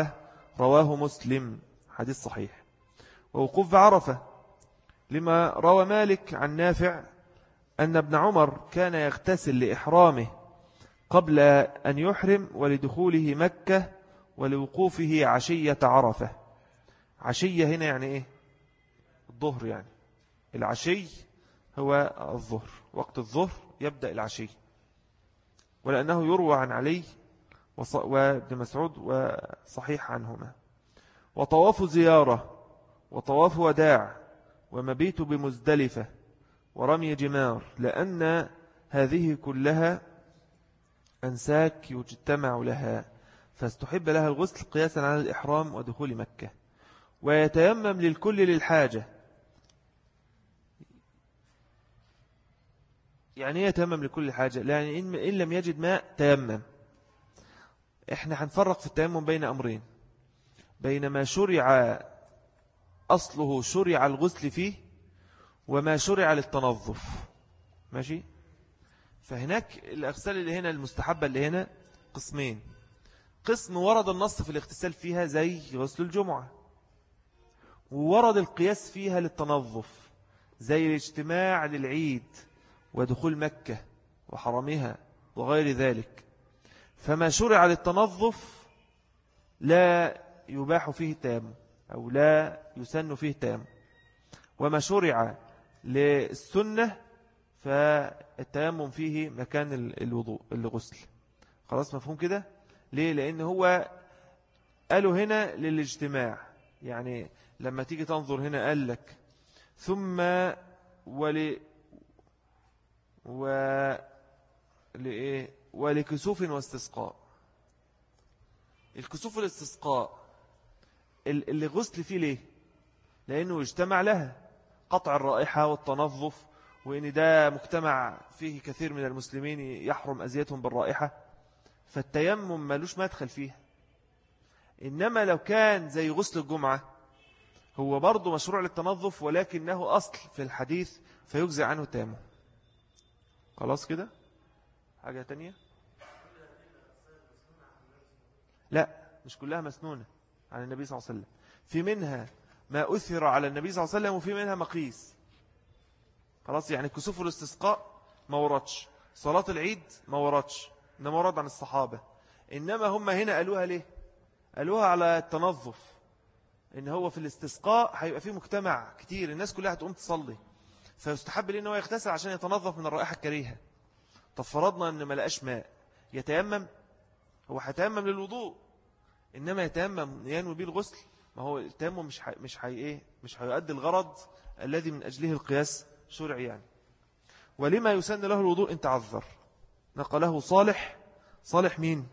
[SPEAKER 1] رواه مسلم حديث صحيح. ووقوف بعرفة لما روى مالك عن نافع أن ابن عمر كان يغتسل لإحرامه قبل أن يحرم ولدخوله مكة ولوقوفه عشية عرفة. عشية هنا يعني إيه؟ الظهر يعني. العشي هو الظهر، وقت الظهر يبدأ العشي. ولأنه يروى عن علي وابن مسعود وصحيح عنهما. وطواف زيارة وطواف وداع ومبيت بمزدلفة ورمي جمار، لأن هذه كلها أنساك يجتمع لها، فاستحب لها الغسل قياسا على الإحرام ودخول مكة. ويتيمم للكل للحاجة. يعني ايه يتيمم لكل حاجة؟ يعني إن لم يجد ماء تيمم. احنا هنفرق في التيمم بين أمرين: بين ما شرع أصله شرع الغسل فيه، وما شرع للتنظف. ماشي؟ فهناك الأغسال اللي هنا المستحبة اللي هنا قسمين: قسم ورد النص في الاغتسال فيها زي غسل الجمعة، وورد القياس فيها للتنظف زي الاجتماع للعيد ودخول مكة وحرمها وغير ذلك. فما شرع للتنظف لا يباح فيه التيمم أو لا يسن فيه التيمم، وما شرع للسنة فالتيمم فيه مكان الوضوء الغسل. خلاص مفهوم كده؟ ليه؟ لأن هو قالوا هنا للاجتماع. يعني لما تيجي تنظر هنا قال لك ثم ولكسوف واستسقاء. الكسوف والاستسقاء اللي غسل فيه ليه؟ لأنه يجتمع لها قطع الرائحة والتنظف، وإن ده مجتمع فيه كثير من المسلمين يحرم أذيتهم بالرائحة، فالتيمم مالوش مدخل فيها. إنما لو كان زي غسل الجمعة هو برضو مشروع للتنظف، ولكنه أصل في الحديث فيجزع عنه التيمم. خلاص كده؟ حاجة تانية؟ لا، مش كلها مسنونة عن النبي صلى الله عليه وسلم. في منها ما أثر على النبي صلى الله عليه وسلم، وفي منها مقيس. خلاص، يعني كسوف والاستسقاء ما وردش، صلاة العيد ما وردش، إنما ورد عن الصحابة. إنما هم هنا قالوها ليه؟ قالوها على التنظف، إن هو في الاستسقاء هيبقى فيه مجتمع كتير، الناس كلها هتقوم تصلي، فيستحب ليه إنه يغتسل عشان يتنظف من الرائحة الكريهة. طب فرضنا إن ما لقاش ماء، يتيمم؟ هو هيتيمم للوضوء، إنما يتيمم ينوي به الغسل؟ ما هو التيمم مش هيؤدي الغرض الذي من أجله القياس شرعي يعني. ولما يسن له الوضوء إن تعذر. نقله صالح. صالح مين؟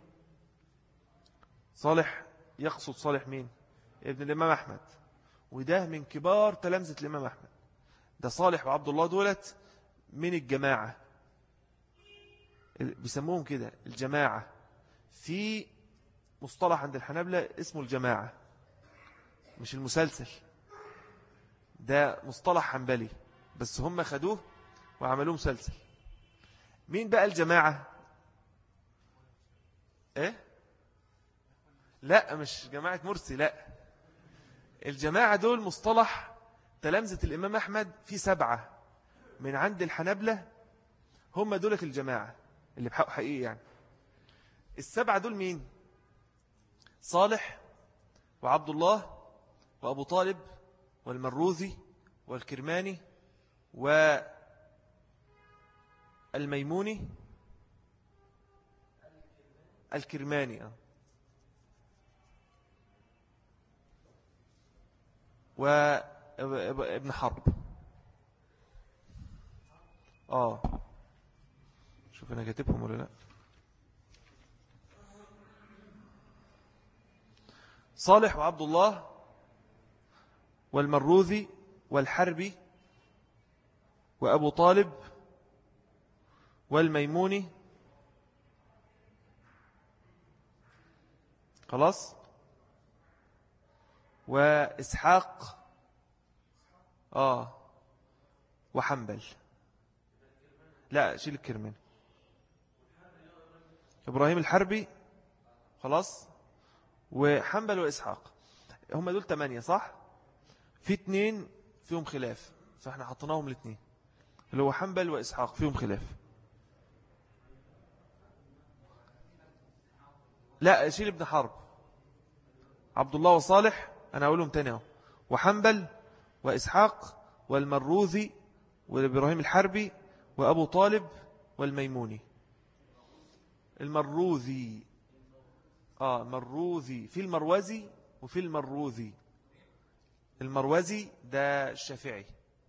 [SPEAKER 1] صالح يقصد صالح مين؟ ابن الإمام أحمد، وده من كبار تلامذة الإمام أحمد. ده صالح وعبد الله دولت من الجماعة، بيسموهم كده الجماعة. في مصطلح عند الحنابلة اسمه الجماعة، مش المسلسل، ده مصطلح حنبلي بس هم خدوه وعملوه مسلسل. مين بقى الجماعة؟ ايه؟ لا، مش جماعة مرسي، لا. الجماعة دول مصطلح تلامذة الإمام أحمد، في 7 من عند الحنابلة، هم دولة الجماعة اللي بحقوا حقيقي يعني. 7 دول مين؟ صالح وعبد الله وأبو طالب والمروذي والكرماني والميموني. الكرماني وابن حرب. شوف أنا كاتبهم ولا لا. صالح وعبد الله والمروذي والحربي وأبو طالب والميموني. خلاص. وإسحاق وحنبل. لا، شيل الكرماني. إبراهيم الحربي. خلاص. وحنبل وإسحاق. هم دول 8 صح؟ في 2 فيهم خلاف، فاحنا حطيناهم الاثنين اللي هو حنبل وإسحاق فيهم خلاف. لا شيل ابن حرب، عبد الله وصالح أنا أقولهم تاني اهو، وحنبل وإسحاق والمروذي وإبراهيم الحربي وأبو طالب والميموني. المروذي مروذي، في المروزي وفي المروذي. المروزي ده الشافعي،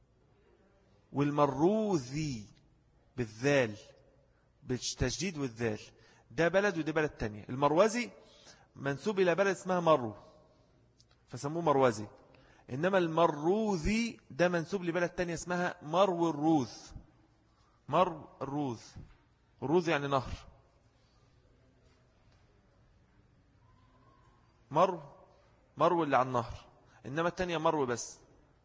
[SPEAKER 1] والمروذي بالذال بالتشديد والذال ده بلد وده بلد تانية. المروزي منسوب إلى بلد اسمها مرو فسموه مروزي، إنما المروذي ده منسوب لبلد تانية اسمها مرو الروذ. مرو الروذ، الروذ يعني نهر. مرو اللي على النهر، إنما التانية مرو بس.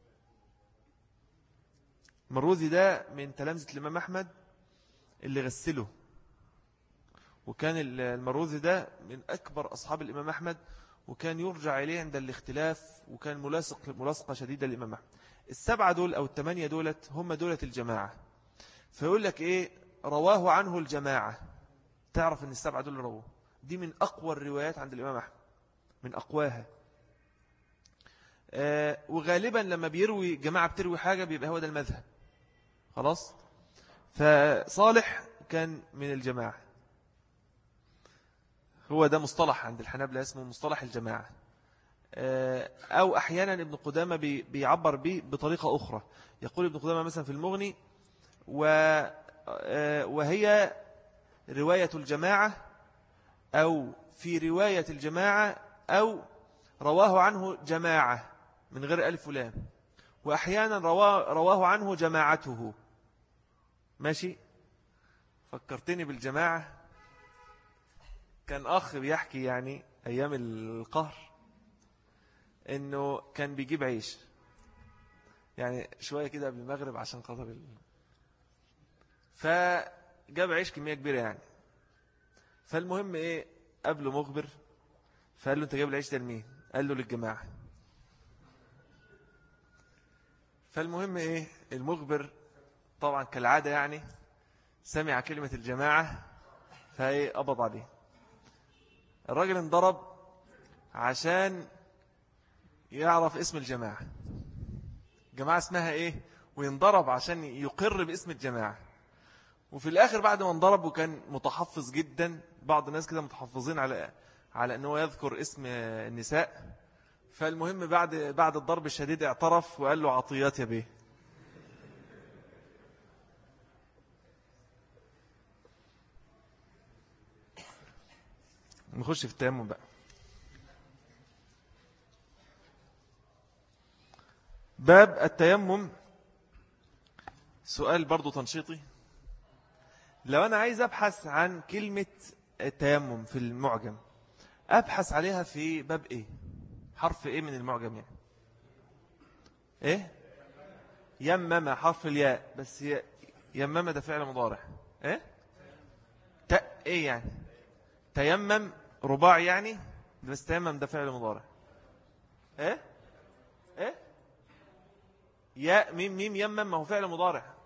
[SPEAKER 1] مروذي ده من تلامذة الإمام أحمد اللي غسله، وكان المروذي ده من أكبر أصحاب الإمام أحمد، وكان يرجع إليه عند الاختلاف، وكان ملاصقة شديدة للإمام أحمد. السبعة دول أو الثمانية دولت هم دولة الجماعة. فيقول لك إيه؟ رواه عنه الجماعة. تعرف أن السبعة دول رواه، دي من أقوى الروايات عند الإمام أحمد، من أقواها. وغالبا لما بيروي جماعة بتروي حاجة بيبقى هو ده المذهب. خلاص. فصالح كان من الجماعة، هو ده مصطلح عند الحنابلة اسمه مصطلح الجماعة. أو أحيانا ابن قدامة بيعبر به بطريقة أخرى. يقول ابن قدامة مثلا في المغني وهي رواية الجماعة، أو في رواية الجماعة، أو رواه عنه جماعة من غير ألف ولام، وأحيانا رواه عنه جماعته. ماشي. فكرتني بالجماعة، كان أخ بيحكي يعني أيام القهر إنه كان بيجيب عيش يعني شوية كده قبل المغرب عشان خاطر فجاب عيش كمية كبيرة يعني. فالمهم إيه، قبله مخبر فقال له أنت جايب العيش ده لمين؟ قال له للجماعة. فالمهم إيه، المخبر طبعا كالعادة يعني سمع كلمة الجماعة فهي قبض عليه. الراجل انضرب عشان يعرف اسم الجماعة، جماعة اسمها ايه، وينضرب عشان يقر باسم الجماعة. وفي الاخر بعد ما انضرب وكان متحفظ جدا، بعض الناس كده متحفظين على انه يذكر اسم النساء. فالمهم بعد الضرب الشديد اعترف وقال له عطيات يا بيه. نخش في التيمم بقى. باب التيمم. سؤال برضو تنشيطي، لو أنا عايز أبحث عن كلمة التيمم في المعجم أبحث عليها في باب إيه؟ حرف إيه من المعجم يعني؟ إيه؟ يمم، حرف الياء. بس يمم ده فعل مضارع. إيه؟ إيه يعني؟ تيمم رباع يعني، بس تيمم ده فعل مضارع. إيه؟ إيه؟ ياء ميم يمم، ما هو فعل مضارع.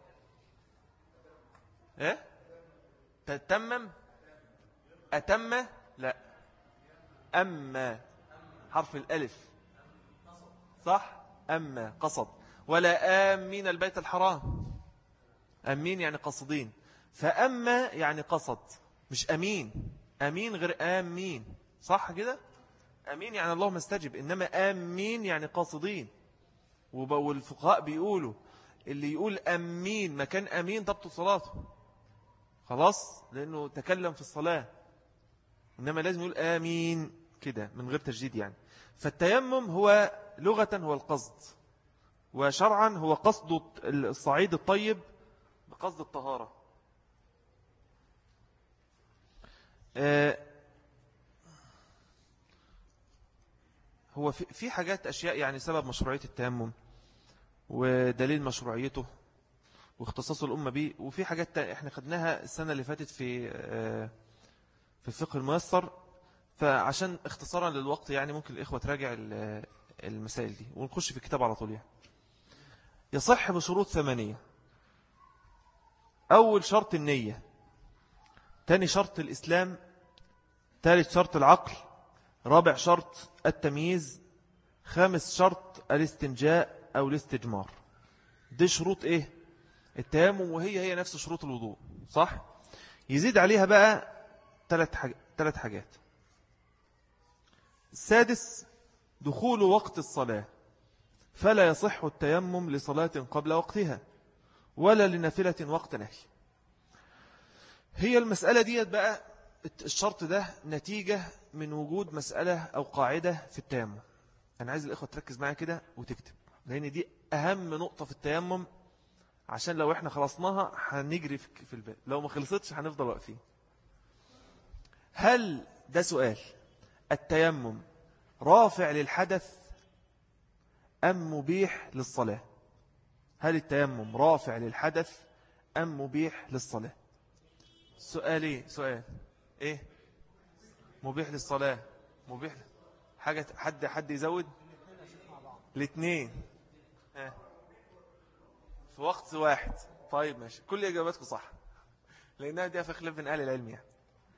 [SPEAKER 1] إيه؟ تتمم، أتم، لا، أما حرف الألف صح، أما قصد. ولا آمين البيت الحرام، أمين يعني قصدين، فأما يعني قصد، مش أمين. أمين غير آمين، صح كده؟ أمين يعني اللهم استجب، إنما آمين يعني قاصدين. والفقهاء بيقولوا اللي يقول أمين مكان أمين تبطل صلاته، خلاص، لأنه تكلم في الصلاة. إنما لازم يقول آمين كده من غير تجديد يعني. فالتيمم هو لغة هو القصد، وشرعا هو قصد الصعيد الطيب بقصد الطهارة. هو في حاجات أشياء يعني سبب مشروعية التيمم ودليل مشروعيته واختصاص الأمة به، وفي حاجات احنا خدناها السنة اللي فاتت في الفقه الميسر فعشان اختصارا للوقت يعني ممكن الإخوة تراجع المسائل دي ونخش في الكتاب على طول يعني. يصح بشروط 8. أول شرط النية، تاني شرط الإسلام، ثالث شرط العقل، رابع شرط التمييز، خامس شرط الاستنجاء أو الاستجمار. دي شروط إيه؟ التيمم، وهي نفس شروط الوضوء، صح؟ يزيد عليها بقى ثلاث حاجات. السادس دخول وقت الصلاة، فلا يصح التيمم لصلاة قبل وقتها ولا لنافلة وقت نهي. هي المسألة دي بقى، الشرط ده نتيجة من وجود مسألة أو قاعدة في التيمم. أنا عايز الإخوة تركز معايا كده وتكتب، لأن دي أهم نقطة في التيمم، عشان لو إحنا خلصناها هنجري في الباب، لو ما خلصتش هنفضل واقفين. هل ده سؤال، التيمم رافع للحدث أم مبيح للصلاة؟ هل التيمم رافع للحدث أم مبيح للصلاة؟ سؤال إيه؟ مبيح للصلاة، مبيح حاجة. حد يزود؟ الاثنين في وقت واحد. طيب ماشي، كل إجاباتكم صح، لأنها دي في خلاف بين أهل العلم يعني.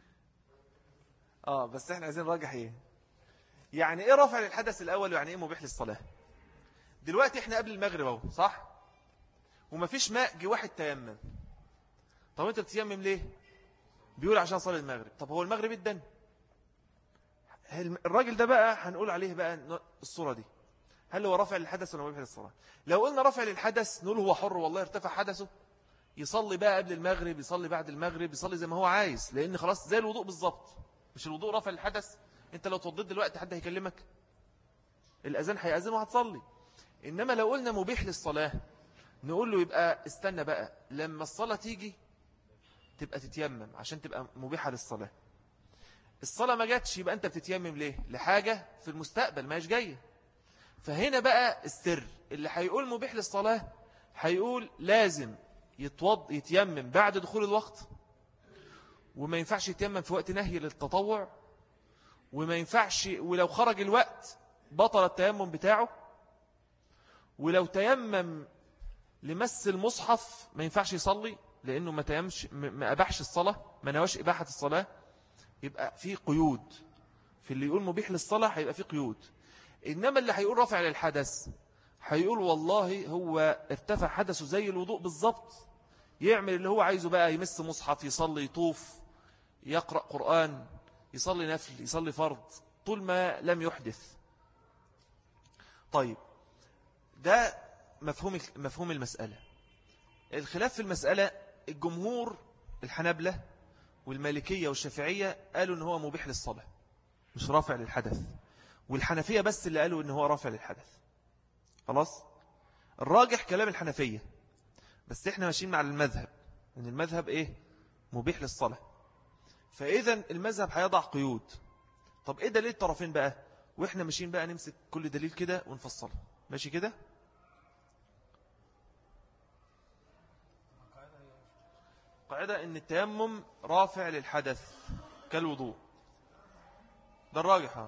[SPEAKER 1] بس احنا عايزين نراجع يعني ايه رافع للحدث الأول، ويعني ايه مبيح للصلاة. دلوقتي احنا قبل المغرب اهو، صح؟ ومفيش ماء، جه واحد تيمم. طب انت بتيمم ليه؟ بيقول عشان صلي المغرب. طب هو المغرب ادن؟ الراجل ده بقى هنقول عليه بقى الصورة دي، هل هو رافع للحدث ولا مبيح للصلاة؟ لو قلنا رافع للحدث نقول هو حر، والله ارتفع حدثه، يصلي بقى قبل المغرب، يصلي بعد المغرب، يصلي زي ما هو عايز، لأن خلاص زي الوضوء بالظبط. مش الوضوء رافع للحدث؟ انت لو توضيت دلوقتي حد هيكلمك؟ الأذان هيأذن وهتصلي. إنما لو قلنا مبيح للصلاة نقول له يبقى استنى بقى لما الصلاة تيجي تبقى تتيمم عشان تبقى مبيحة للصلاة. الصلاة ما جاتش، يبقى أنت بتتيمم ليه؟ لحاجة في المستقبل ما هيش جاية. فهنا بقى السر، اللي هيقول مبيح للصلاة هيقول لازم يتيمم بعد دخول الوقت، وما ينفعش يتيمم في وقت نهي للتطوع، وما ينفعش، ولو خرج الوقت بطل التيمم بتاعه، ولو تيمم لمس المصحف ما ينفعش يصلي، لأنه ما أباحش الصلاة، ما نواش إباحة الصلاة. يبقى في قيود في اللي يقول مبيح للصلاة، هيبقى في قيود. إنما اللي هيقول رافع للحدث هيقول والله هو ارتفع حدثه زي الوضوء بالضبط، يعمل اللي هو عايزه بقى، يمس مصحف، يصلي، يطوف، يقرأ قرآن، يصلي نفل، يصلي فرض، طول ما لم يحدث. طيب ده مفهوم المسألة. الخلاف في المسألة، الجمهور الحنابلة والمالكية والشافعية قالوا ان هو مبيح للصلاة مش رافع للحدث، والحنفية بس اللي قالوا ان هو رافع للحدث. خلاص، الراجح كلام الحنفية، بس احنا ماشيين مع المذهب ان المذهب ايه؟ مبيح للصلاة. فاذا المذهب هيضع قيود. طب ايه دليل الطرفين بقى؟ واحنا ماشيين بقى نمسك كل دليل كده ونفصله، ماشي كده؟ قاعدة ان التيمم رافع للحدث كالوضوء، ده الراجح.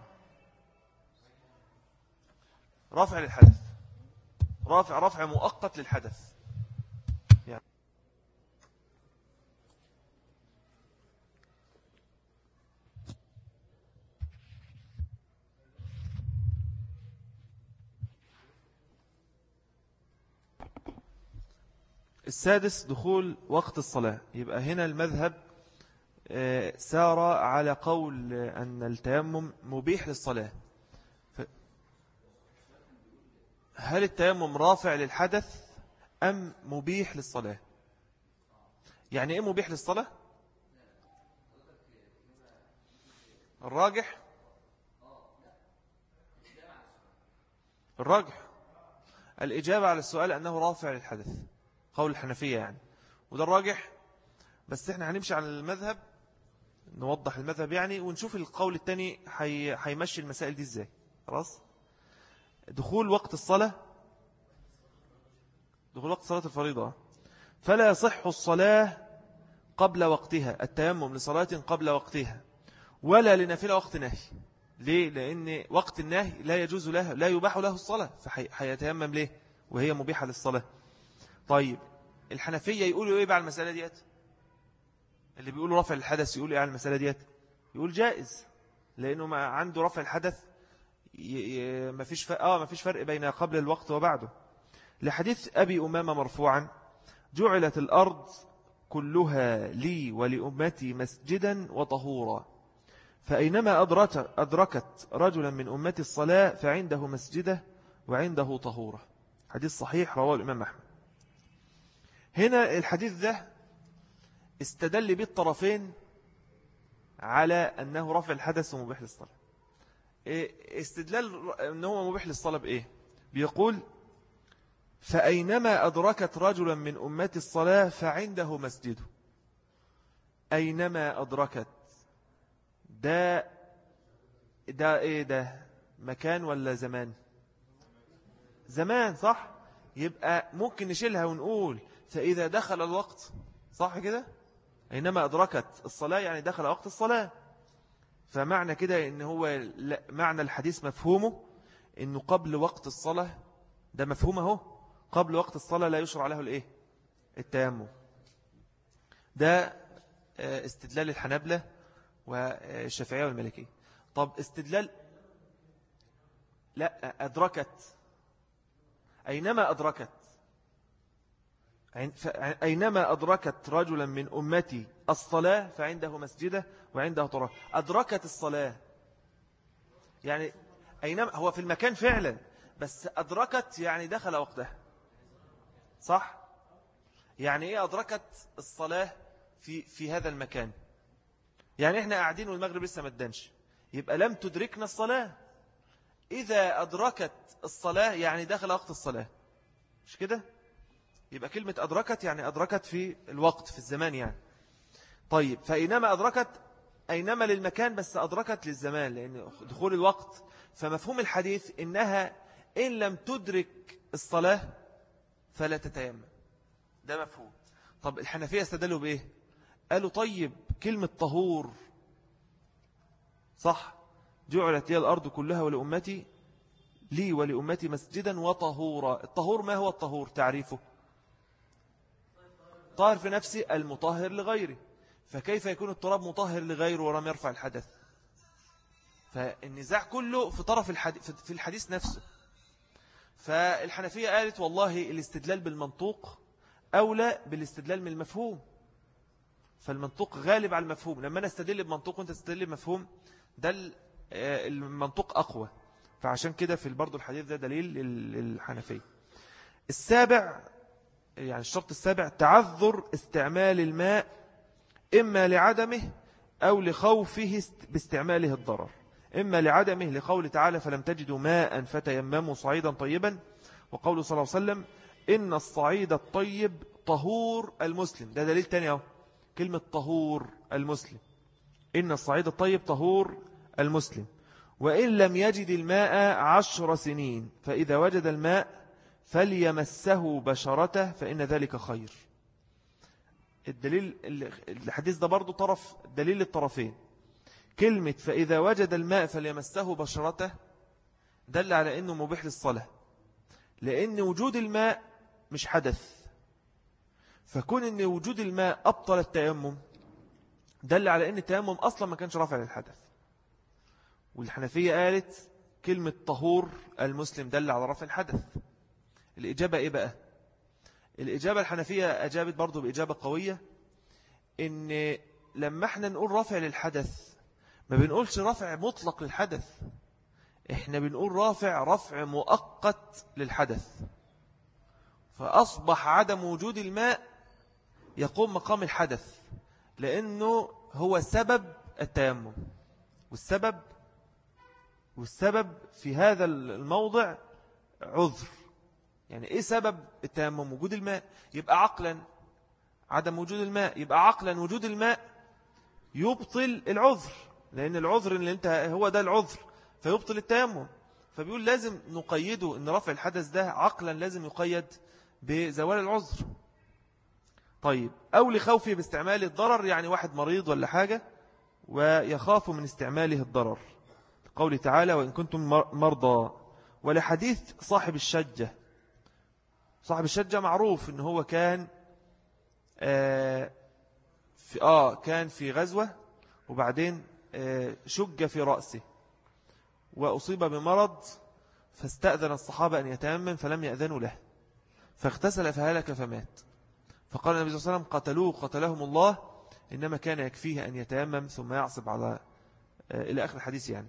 [SPEAKER 1] رافع للحدث، رافع مؤقت للحدث يعني. السادس دخول وقت الصلاة. يبقى هنا المذهب سار على قول أن التيمم مبيح للصلاة. هل التيمم رافع للحدث أم مبيح للصلاة؟ يعني إيه مبيح للصلاة؟ الراجح الإجابة على السؤال أنه رافع للحدث، قول الحنفية يعني، وده الراجح. بس احنا هنمشي على المذهب، نوضح المذهب يعني، ونشوف القول الثاني هيمشي المسائل دي ازاي. خلاص، دخول وقت الصلاة، دخول وقت صلاة الفريضة، فلا يصح الصلاة قبل وقتها، التيمم لصلاة قبل وقتها ولا لنافلة وقت نهي. ليه؟ لأن وقت النهي لا يجوز له، لا يباح له الصلاة، فحيتيمم ليه وهي مبيحة للصلاة؟ طيب الحنفية يقولوا إيه بقى على المسألة ديت؟ اللي بيقولوا رفع الحدث يقولوا إيه على المسألة ديت؟ يقول جائز، لأنه ما عنده رفع الحدث ما فيش فرق بين قبل الوقت وبعده، لحديث أبي أمامة مرفوعا: جعلت الأرض كلها لي ولأمتي مسجدا وطهورا، فأينما أدركت رجلا من أمتي الصلاة فعنده مسجده وعنده طهورة. حديث صحيح رواه الإمام أحمد. هنا الحديث ده استدل به الطرفين على أنه رفع الحدث ومبيح للصلاة. استدلال أنه مبيح للصلاة بإيه؟ بيقول: فأينما أدركت رجلا من أمتي الصلاة فعنده مسجده. أينما أدركت، ده إيه ده؟ مكان ولا زمان؟ زمان، صح؟ يبقى ممكن نشيلها ونقول فإذا دخل الوقت، صح كده؟ أينما أدركت الصلاة يعني دخل وقت الصلاة. فمعنى كده إن هو معنى الحديث مفهومه إنه قبل وقت الصلاة، ده مفهومه، قبل وقت الصلاة لا يشرع له الإيه؟ التيمم. ده استدلال الحنابلة والشافعية والمالكية. طب استدلال لا، أدركت، أينما أدركت، أينما أدركت رجلا من أمتي الصلاة فعنده مسجده وعنده طهارة. أدركت الصلاة يعني أينما، هو في المكان فعلا، بس أدركت يعني دخل وقتها، صح؟ يعني إيه أدركت الصلاة في هذا المكان؟ يعني إحنا قاعدين والمغرب لسه ما ادانش، يبقى لم تدركنا الصلاة. إذا أدركت الصلاة يعني دخل وقت الصلاة، مش كده؟ يبقى كلمة أدركت يعني أدركت في الوقت، في الزمان يعني. طيب فإنما أدركت، أينما للمكان بس أدركت للزمان لأن دخول الوقت. فمفهوم الحديث إنها إن لم تدرك الصلاة فلا تتيمم، ده مفهوم. طب الحنفية استدلوا بإيه؟ قالوا طيب كلمة طهور، صح، جعلت لي الأرض كلها ولأمتي، لي ولأمتي مسجدا وطهورا. الطهور ما هو الطهور؟ تعريفه طاهر في نفسه المطهر لغيره، فكيف يكون التراب مطهر لغيره ولم يرفع الحدث؟ فالنزاع كله في طرف في الحديث نفسه. فالحنفية قالت والله الاستدلال بالمنطوق أولى بالاستدلال من المفهوم، فالمنطوق غالب على المفهوم. لما أنا استدل بمنطوق وانت تستدل بمفهوم، ده المنطوق أقوى. فعشان كده في برضو الحديث ده دليل للحنفية. السابع، يعني الشرط السابع: تعذر استعمال الماء إما لعدمه أو لخوفه باستعماله الضرر. إما لعدمه لقول تعالى: فلم تجدوا ماء فتيمموا صعيدا طيبا، وقول صلى الله عليه وسلم: إن الصعيد الطيب طهور المسلم. ده دليل تاني اهو، كلمة طهور المسلم، إن الصعيد الطيب طهور المسلم. وإن لم يجد الماء 10 سنين فإذا وجد الماء فليمسه بشرته فإن ذلك خير. الدليل الحديث ده برضو طرف دليل الطرفين. كلمة فإذا وجد الماء فليمسه بشرته دل على أنه مبيح للصلاة، لأن وجود الماء مش حدث، فكون أن وجود الماء أبطل التيمم دل على أن التيمم أصلا ما كانش رافع للحدث. والحنفية قالت كلمة طهور المسلم دل على رفع الحدث. الإجابة إيه بقى؟ الإجابة الحنفية أجابت برضو بإجابة قوية، إن لما احنا نقول رفع للحدث ما بنقولش رفع مطلق للحدث، احنا بنقول رفع مؤقت للحدث. فأصبح عدم وجود الماء يقوم مقام الحدث، لأنه هو سبب التيمم. والسبب في هذا الموضع عذر. يعني إيه سبب التيمم؟ وجود الماء. يبقى عقلا عدم وجود الماء، يبقى عقلا وجود الماء يبطل العذر، لأن العذر اللي انت هو ده العذر فيبطل التيمم. فبيقول لازم نقيده ان رفع الحدث ده عقلا لازم يقيد بزوال العذر. طيب أو لخوفه باستعمال الضرر، يعني واحد مريض ولا حاجة ويخاف من استعماله الضرر، قوله تعالى وإن كنتم مرضى. ولحديث صاحب الشجة، صاحب الشجة معروف إن هو كان كان في غزوة، وبعدين شج في رأسه وأصيب بمرض، فاستأذن الصحابة أن يتيمم فلم يأذنوا له، فاغتسل فهلك فمات. فقال النبي صلى الله عليه وسلم قتلوه قتلهم الله، إنما كان يكفيه أن يتيمم ثم يعصب على إلى آخر الحديث يعني.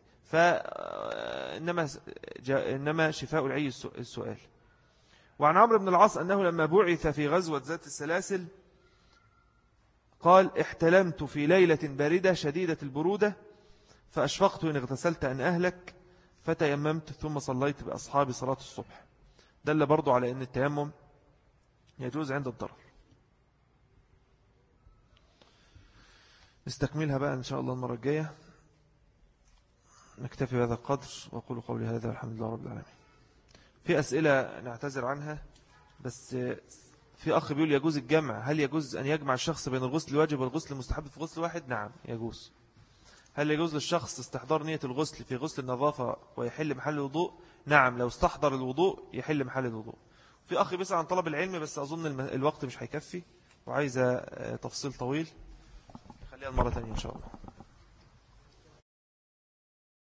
[SPEAKER 1] إنما شفاء العي السؤال. وعن عمرو بن العاص أنه لما بعث في غزوة ذات السلاسل قال احتلمت في ليلة باردة شديدة البرودة، فأشفقت إن اغتسلت أن أهلك، فتيممت ثم صليت بأصحابي صلاة الصبح. دل برضو على أن التيمم يجوز عند الضرر. نستكملها بقى إن شاء الله المرة الجاية. نكتفي بهذا القدر، وأقول قولي هذا الحمد لله رب العالمين. في أسئلة نعتذر عنها، بس في أخ بيقول يجوز الجمع، هل يجوز أن يجمع الشخص بين الغسل الواجب والغسل المستحب في غسل واحد؟ نعم يجوز. هل يجوز للشخص استحضار نية الغسل في غسل النظافة ويحل محل الوضوء؟ نعم، لو استحضر الوضوء يحل محل الوضوء. في أخ بيسأل عن طلب العلم، بس أظن الوقت مش هيكفي وعايزة تفصيل طويل، خليها المرة تانية إن شاء الله.